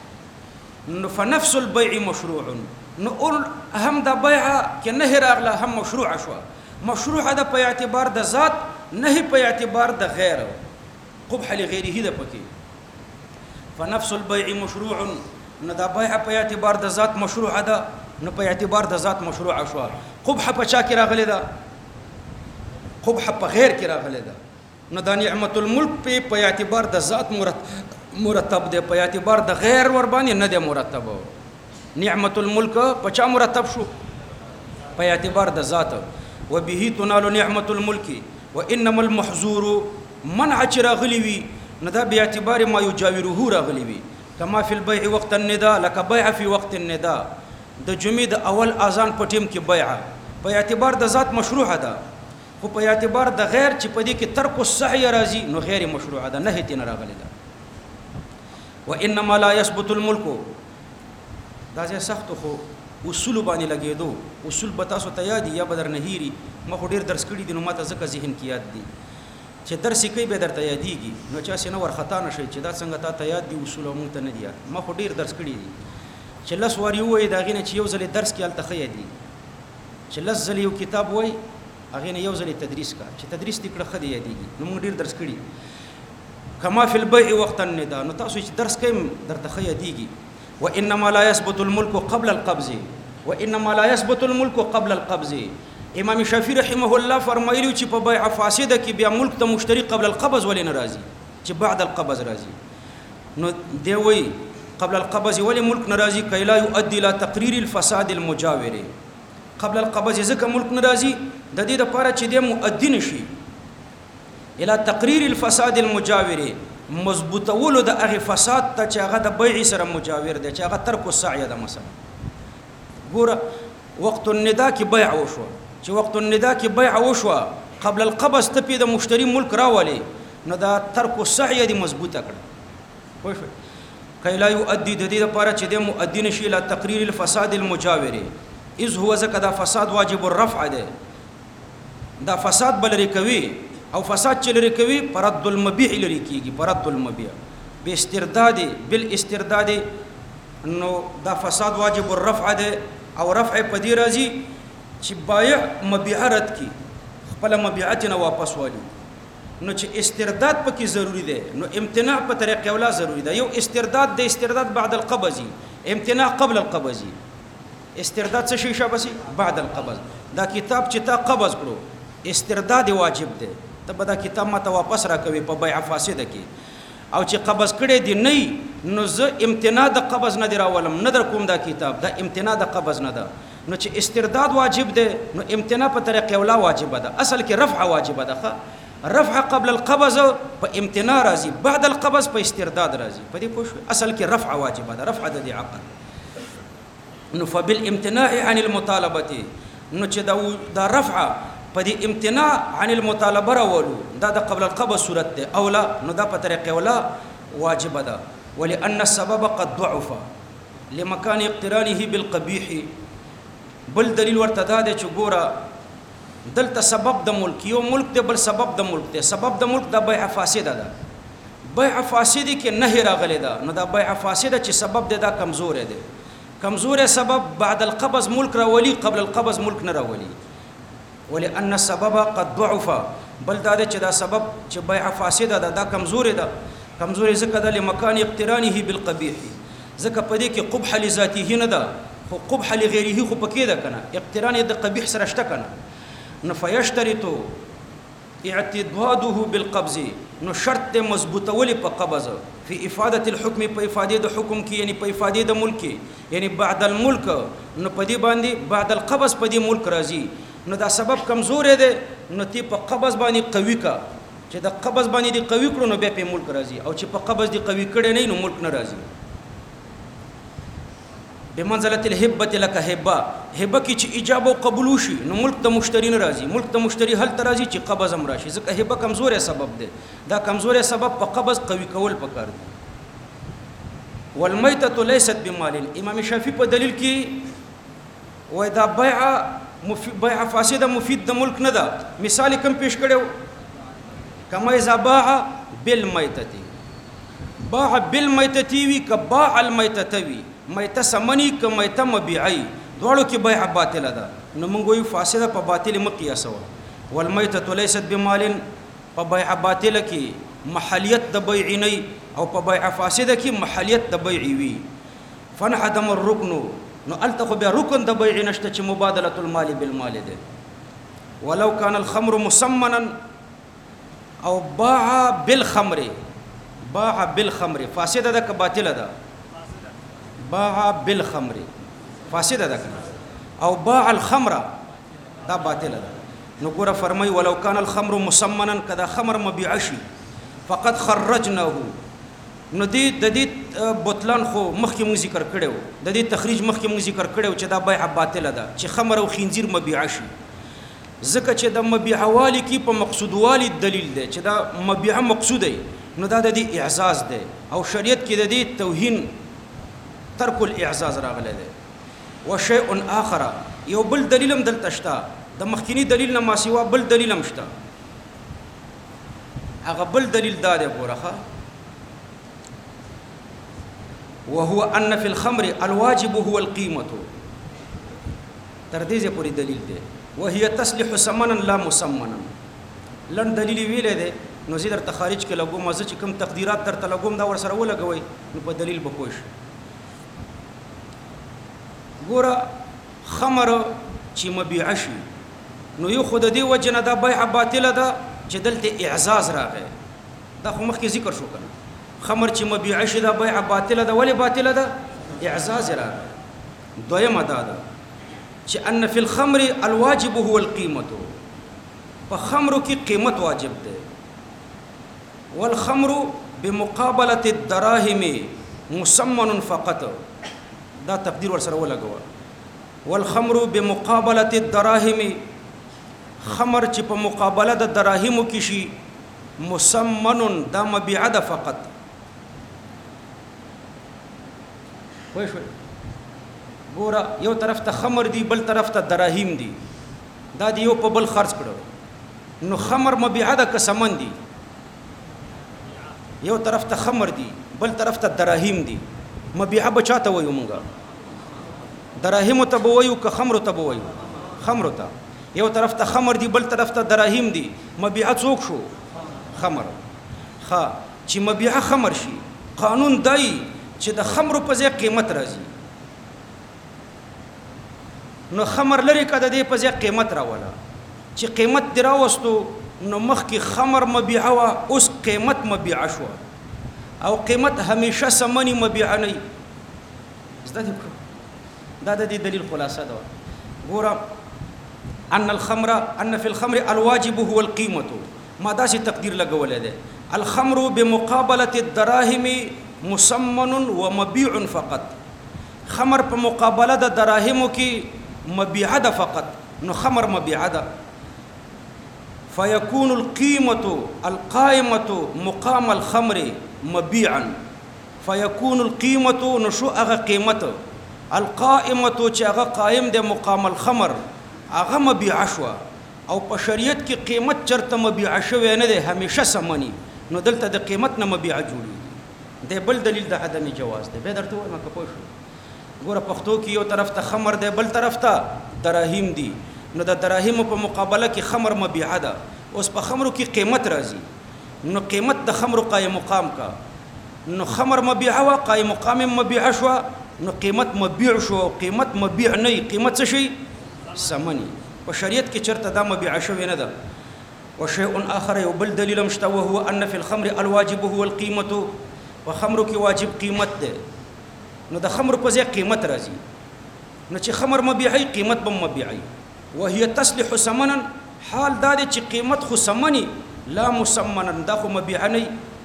نو فنفس البيع مشروع نو هم د بیع کې نه راغله هم مشروع شو مشروع ده په اعتبار د ذات نه په اعتبار د غیر قبح لغیره ده پکې فنفس البيع مشروع نو د بیع په اعتبار د ذات مشروع ده نو په اعتبار د ذات مشروع شو قبح په چا کې راغله ده قبح په غیر کې راغله ده نو د نعمت الملک په اعتبار د ذات مرتب ده په اعتبار د غیر ور باندې نه ده مرتب نعمت الملک په چا مرتب شو په اعتبار د ذات وبه تنال نعمت الملك وانما المحظور منع راغلی وي نه دا به اعتبار ما يجاوره راغلی وي کما فی البيع وقت النداء لك بيع في وقت النداء د جمعې د اول اذان په ټیم کې بیع په اعتبار د ذات مشروعه ده خو په اعتبار د غیر چې په دې کې ترک السعي راځي نو غیر مشروعه ده نه تین راغلی ده وانما لا يثبت الملك دا ځکه سخت خو اصول باندې لګېدو اصول به تاسو ته یاد یا بدر نهيري ما خو ډیر درس کړي دي نو ماته ځکه ذهن کې یاد دي چې درس کوي به درته یادېږي نو چا سينه ور خطا نشي چې دا څنګه ته یاد دي اصول مونږ ته نه دي ما خو ډیر درس کړي دي چې لس واری وای دا غینه چې یو ځل درس کې الته خې دي چې لس ځل یو کتاب وای هغه نه یو ځل تدریس کا چې تدریس دې کړه خدي یادېږي نو موږ ډیر درس کړي کما فی البيع وقت النداء نو تاسو چې درس کوي درته خې یادېږي وانما لا يثبت الملك قبل القبض وانما لا يثبت الملك قبل القبض امام شافعي رحمه الله فرمایلی چې په بیع فاسده کې بیا ملک ته مشتری قبل القبض ولې ناراضي چې بعد القبض راضي نو دی وی قبل القبض ولې ملک ناراضي کای لا يؤدي الى تقرير الفساد المجاور قبل القبض ځکه ملک ناراضي د دې لپاره چې د مؤذن شي الى تقرير الفساد المجاور مضبوطولو د هغه فساد ته چې هغه د بیع سره مجاور دی چې هغه ترک السعي ده مثلا ګوره وقت النداء کې بیع وشو چې وقت النداء کې بیع وشو قبل القبض ته په د مشتری ملک راولي نو دا ترک السعي دی مضبوطه کړ خو شو کای لا يؤدي د دې لپاره چې د مؤذن شي الى تقرير الفساد المجاور اذ هو ذکر دا فساد واجب الرفع ده دا فساد بل رکوي او فساد چې لري کوي پرد المبيع لري کیږي پرد المبيع باسترداد بالاسترداد نو دا فساد واجب الرفع ده او رفع پدې راځي چې بایع مبيع رد کی خپل مبيعتنا واپس والی نو چې استرداد پکې ضروری ده نو امتناع په طریقې ولا ضروری ده یو استرداد د استرداد بعد القبض امتناع قبل القبض استرداد څه شي شابسي بعد القبض دا کتاب چې تا قبض کړو استرداد واجب ده ته دا کتاب ماته واپس راکوي په بیع فاسده کې او چې قبض کړي دي نه نو زه امتناع د قبض نه دراولم نه در کوم دا کتاب دا امتناع د قبض نه ده نو چې استرداد واجب ده نو امتناع په طریقې ولا واجب ده اصل کې رفع واجب ده رفع قبل القبض په امتناع راځي بعد القبض په استرداد راځي په دې پوښ اصل کې رفع واجب ده رفع د عقد نو فبالامتناع عن المطالبه نو چې دا رفع په دې امتناع عن المطالبه راولو دا د قبل القبض صورت ده اولا نو دا په طریقه ولا واجب ده ولأن السبب قد ضعف لمكان اقترانه بالقبيح بل دلیل ورته دا دی چې ګوره دلته سبب د ملک یو ملک دی بل سبب د ملک دی سبب د ملک د بیع فاسده ده بیع فاسده کې نه راغلی ده نو دا بیع فاسده چې سبب دی دا کمزور دی کمزور سبب بعد القبض ملک راولي قبل القبض ملک نه راولي ولأن السبب قد ضعف بل دا چې دا سبب چې بیع فاسده ده دا کمزور ده کمزور ځکه د لمکان اقترانه بالقبيح ځکه په دې کې قبح لذاته نه ده خو قبح لغیره خو پکې ده کنه اقتران د قبیح سره شته کنه نو فیشترط اعتداده بالقبض نو شرط مضبوطه ولې په قبض فی افاده الحكم په افاده د حکم کې یعنی په افاده د ملک یعنی بعد الملک نو په دې باندې بعد القبض په دې ملک راځي نو دا سبب کمزور دی نو تی په قبض باندې قوی کا چې د قبض باندې دی قوی کړو نو بیا په ملک راځي او چې په قبض دی قوی کړي نه نو ملک نه راځي بمنزله الهبه لك هبه کی چې ایجاب او قبول شي نو ملک د مشتری نه راځي ملک د مشتری هل ترازي چې قبض هم راشي ځکه هبه کمزورې سبب دی دا کمزورې سبب په قبض قوي کول پکار دي والمیتة ليست بمال امام شافعي په دلیل کې وای دا بیع فاسده مفید د ملک نه ده مثال کم پیش کړو کما اذا باع بالمیتة باع بالمیتة وی کباع المیتة وی میته سمنی که میته مبيعي دواړو کې بیع باطله ده نو موږ وایو فاسده په باطل مقیاسه والمیته ليست بمال په بیع باطله کې محلیت د بیع نه او په بیع فاسده کې محلیت د بیع وي فنحدم الركن نو التخ بیا رکن د بیع نشته چې مبادله المال بالمال ده ولو كان الخمر مسمنا او باع بالخمر فاسده ده که باطله ده باع بالخمر فاسده ده او باع الخمر دا باطله ده نو ګوره فرمای ولو كان الخمر مسمنا کدا خمر مبيع شي فقد خرجناه نو دې د دې بوتلان خو مخکې موږ ذکر کړو د دې تخریج مخکې موږ ذکر کړو چې دا بیع باطله ده چې خمر او خنزیر مبيع شي ځکه چې د مبيع والی کې په مقصود والی دلیل دی چې دا مبيع مقصود دی نو دا د دې اعزاز دی او شریعت کې د دې توهین ترک الاعزاز راغله ده وشيء اخر یو بل دلیلم دلته شته د مخکینی دلیل نه ما سیوا بل دلیلم شته هغه بل دلیل دا دی ګورخه وهو ان في الخمر الواجب هو القيمه تر دې پوری دلیل دی وهي تصلح ثمنا لا مسمنا لن دلیل ویل دی نو زیدر تخارج کې لګو مزه چې کوم تقدیرات تر تلګوم دا ور سره ولګوي نو په دلیل بکوش ګوره خمر چې مبيع شي نو یو خود دی وجنه دا بیع باطله ده چې دلته اعزاز راغی دا خو مخکې ذکر شو کنه خمر چې مبيع شي دا بیع باطله ده ولی باطله ده اعزاز راغی دویمه دا ده چې ان فی الخمر الواجب هو القیمه په خمرو کې قیمت واجب ده والخمر بمقابله الدراهم مسمن فقط دا تقدیر ور سره ولګوا والخمر بمقابله الدراهم خمر چې په مقابله د دراهمو کې شي مسمن دا مبيع ده فقط وای شو ګوره یو طرف ته خمر دی بل طرف ته دراهم دی دا دی یو په بل خرج کړو نو خمر مبيع ده که سمن دی یو طرف ته خمر دی بل طرف ته دراهم دی مبيع بچاته وایو مونږه دراهم ته وایو که خمر ته وایو خمر ته یو طرف ته خمر دی بل طرف ته دراهم دی مبيع څوک شو خمر ها چې مبيع خمر شي قانون دی چې د خمر په ځای قیمت راځي نو خمر لري کده دی په ځای قیمت راولا چې قیمت دراوستو نو مخکې خمر مبيع وا اوس قیمت مبيع شو او قیمت همیشه سمنی مبيع نه زده دا د دلیل خلاصه ده ګوره ان في الخمر الواجب هو القيمه ما داسې تقدیر لګولې ده الخمر بمقابله الدراهم مسمن ومبيع فقط خمر په مقابله د دراهمو کې مبيع ده فقط نو خمر مبيع ده فيكون القيمة القائمة مقام الخمر مبيعا فيكون القيمة نشو أغا قيمة القائمة چه أغا قائم ده مقام الخمر أغا مبيع شوا او په شریعت کې قیمت چرته مبيع شوی نه ده همیشه سمني نو دلته د قیمت نه مبيع جوړي ده بل دلیل د عدم جواز ده به درته وایم که پوه شو ګوره پښتو کې یو طرف ته خمر ده بل طرف ته دراهم دي نو د دراهم په مقابله کې خمر مبيع ده اوس په خمرو کې قیمت راځي نو قیمت د خمرو قائم مقام کا نو خمر مبيع وا قائم مقام مبيع شو نو قیمت مبيع شو قیمت مبيع نه قیمت څه شي سمني په شریعت کې چرته دا مبيع شوی نه ده وشيء اخر یو بل دلیل مشته وهو ان في الخمر الواجب هو القيمه وخمر کې واجب قیمت ده نو د خمر په ځای قیمت راځي نو چې خمر مبيعي قیمت به مبيعي وهي تصلح ثمنا حال دا چې قیمت خو ثمني لا مسمنا دا خو مبيع نه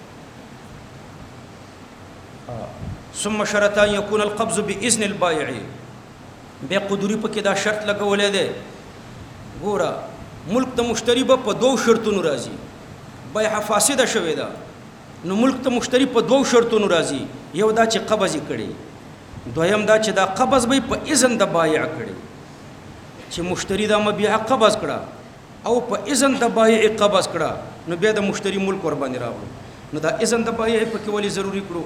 ثم شرط ان يكون القبض باذن البائع به قدري په کې دا شرط لګولې ده ګوره ملک د مشتری په دوه شرطونو راځي بيع فاسده شوې ده نو ملک د مشتری په دوه شرطونو راځي یو دا چې قبض کړي دویم دا چې دا قبض به په اذن د بایع کړي چې مشتری دا مبيع قبض کړه او په اذن د بایع قبض کړه نو بیا د مشتری ملک ور باندې راوړي نو دا اذن د بایع په کې ولې ضروری کړو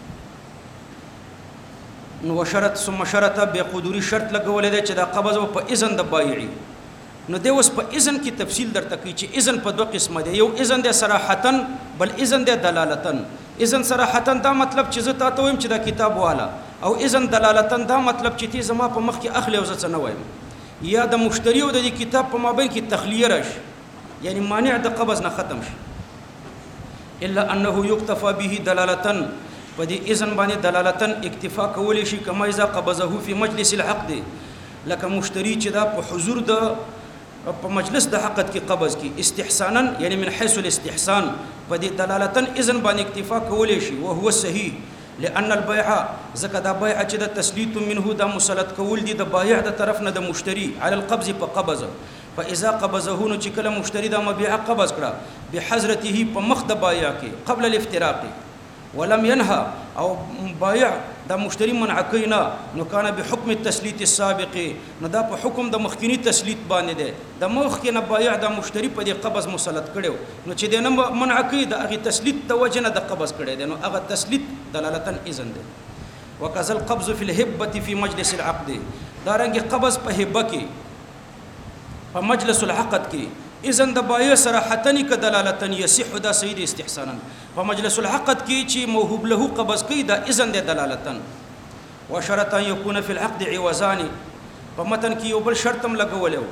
نو وشرط ثم شرط به قدري شرط لګولې ده چې دا قبض په اذن د بایع نو دی اوس په اذن کې تفصیل درته کوي چې اذن په دوه قسمه دی یو اذن د صراحتن بل اذن د دلالتن اذن صراحتن دا مطلب چې زه تاسو وایم چې دا کتاب والا او اذن دلالتن دا مطلب چې تی زما په مخ کې اخلي او زه څه نه وایم یا د مشتری او د کتاب په مابین کې تخلیه راشي یعنی مانع د قبض نه ختم شي الا انه يكتفى به دلالتن په دې اذن باندې دلالتن اکتفا کولی شي کما اذا قبضه في مجلس العقد لکه مشتری چې دا په حضور د په مجلس د عقد کې قبض کی استحسانا یعنی من حيث الاستحسان په دې دلالتن اذن باندې اکتفا کولی شي او هو صحیح لان البيع زکه دا بيع چې د تسلیت منه د مسلط کول دي د بایع د طرف نه د مشتری على القبض په قبض فاذا قبضه نو چې کله مشتری د مبيع قبض کړه بحضرته په مخ د بایع کې قبل الافتراق ولم ينهى او بایع دا مشتری منع کینا نو کان بحکم التسلیت السابق نو دا په حکم د مخکینی تسلیت باندې ده د مخکینه بایع د مشتری په دې قبض مسلط کړو نو چې د نه منع کی د هغه تسلیت توجنه د قبض کړي ده نو هغه تسلیت دلالتن اذن ده وکذا القبض في الهبه في مجلس العقد دا رنګ قبض په هبه کې په مجلس العقد کې اذن د بایع صراحتن ک دلالتن يصح دا سید استحسانا په مجلس العقد کې چې موهوب له قبض کوي دا اذن د دلالتن وشرط ان يكون في العقد عوزان په متن کې یو بل شرط هم لګولیو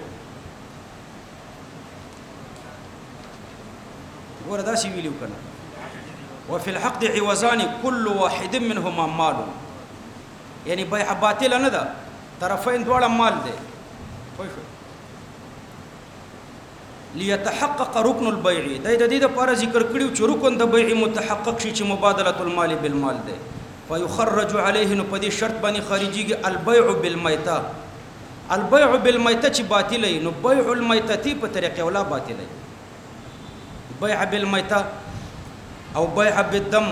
وردا سی ویلو کنه وفي العقد عوزان كل واحد منهما مال یعنی بيع باطل نه ده طرفین دواړه مال دي ليتحقق ركن البيع د دې لپاره ذکر کړیو چې رکن د بيع متحقق شي چې مبادله المال بالمال ده فيخرج عليه نو په دې شرط باندې خارجيږي البيع بالميته البيع بالميته چې باطلې نو بيع الميته په طریقې ولا باطلې بيع بالميته او بيع بالدم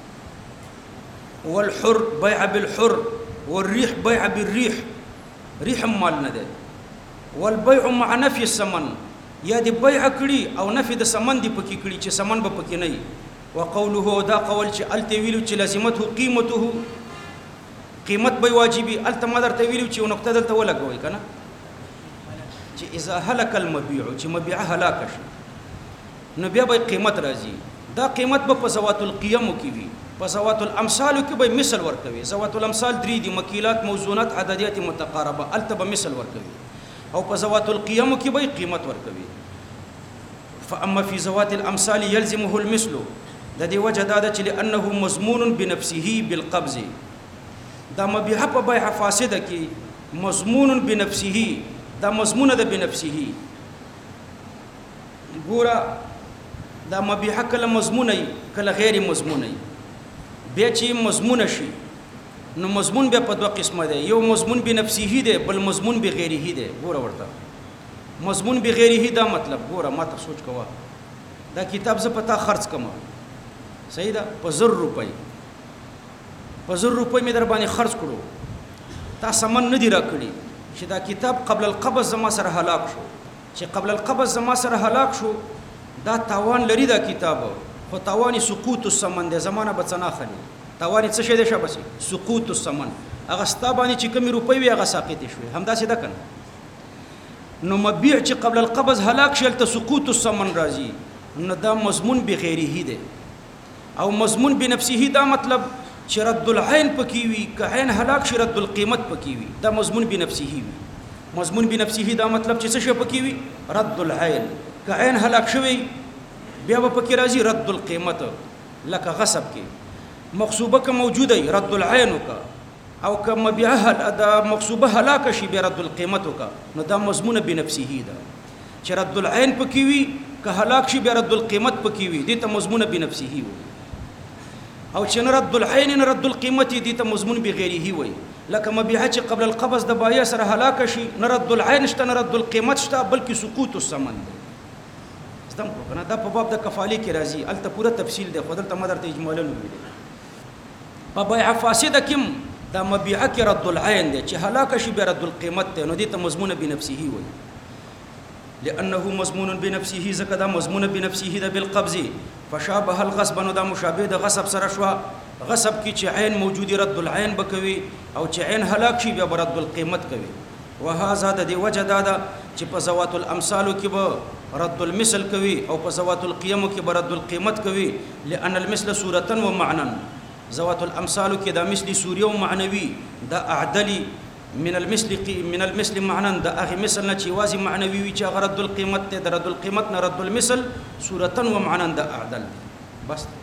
والحر بيع بالحر والريح بيع بالريح ريح مال نه ده والبيع مع نفي الثمن یا دی بيع کړي او نفي د سمن دی پکې کړي چې سمن به پکې نه وي وقوله دا قول چې التویل چې لازمته قیمته قیمت به واجبي التمدر تویل چې نقطه دلته ولګوي کنه چې اذا هلك المبيع چې مبيع هلاك شي نو بیا به قیمت راځي دا قیمت به په زوات القيم کې وي په زوات الامثال کې به مثل ورکوي زوات الامثال درې دي مکیلات موزونات عددیات متقاربه التبه مثل ورکوي او په زوات القيم کې به قیمت ورکوي فاما في زوات الامثال يلزمه المثل د دې وجه دا چې لانه مضمون بنفسه بالقبض دا مبيع په بيع فاسده کې مضمون بنفسه دا مضمون ده بنفسه ګوره دا مبيع کله مضموني کله غیر مضموني به چې مضمون شي نو مضمون به په دوه قسمه ده یو مضمون بنفسه ده بل مضمون بغیره ده ګوره ورته مضمون بغیره دا مطلب ګوره ما ته سوچ کوه دا کتاب زه پتا خرڅ کما صحیح ده په 1000 روپۍ مې در باندې خرڅ کړو تا سمن نه دی راکړي چې دا کتاب قبل القبض زما سره هلاک شو چې قبل القبض زما سره هلاک شو دا تاوان لري دا کتاب خو تاوان سقوط الثمن دی زمانه بچنا خلی تاوان څه شي دی شابسي سقوط الثمن هغه ستا باندې چې کمی روپۍ وي هغه ساقط شوي همدا څه ده کنه نو مبيع چې قبل القبض هلاک شل ته سقوط الثمن راځي نو دا مضمون بغیره دی او مضمون بنفسه دا مطلب چې رد العين پکې وي که عین هلاک شي رد القیمت پکې وي دا مضمون بنفسه وي مضمون بنفسه دا مطلب چې څه شي پکې وي رد العين که عین هلاک شوی بیا به پکې راځي رد القیمت لکه غصب کې مغصوبه که موجوده رد العين کا او که مبيعها دا مغصوبه هلاک شي بیا رد القیمت کا نو دا مضمون بنفسه دا چې رد العين پکې وي که هلاک شي بیا رد القیمت پکې وي دې ته مضمون بنفسه وي او چې رد العين نه رد القیمت دې ته مضمون بغیره وي لکه مبيعه چې قبل القبض د بایع سره هلاک شي نه رد العين شته نه رد القیمت شته بلکې سقوط الثمن دی ستم کو کنه دا په باب د کفاله کې راځي الته پوره تفصیل دی خو دلته مدرته اجمالا ویل په بایع فاسده کې دا مبيعه کې رد العين دی چې هلاک شي به رد القیمت دی نو دې ته مضمون بنفسه وي لانه مضمون بنفسه زکه دا مضمون بنفسه ده بالقبض فشابه الغصب نو دا مشابه د غصب سره شو غصب کې چې عین موجودی رد العين بکوي او چې عین هلاک شي بیا رد القیمت کوي وهذا د دې وجه دا چې په زوات الامثال کې به رد المثل کوي او په زوات القيم کې به رد القیمت کوي لان المثل صورة ومعنى زوات الامثال کې دا مثل سوریه او معنوي دا اعدلی من المثل معنى دا اغه مثل نه چې وازي معنوي وي چې رد القیمت ته رد القیمت نه رد المثل صورة ومعنى دا اعدل بس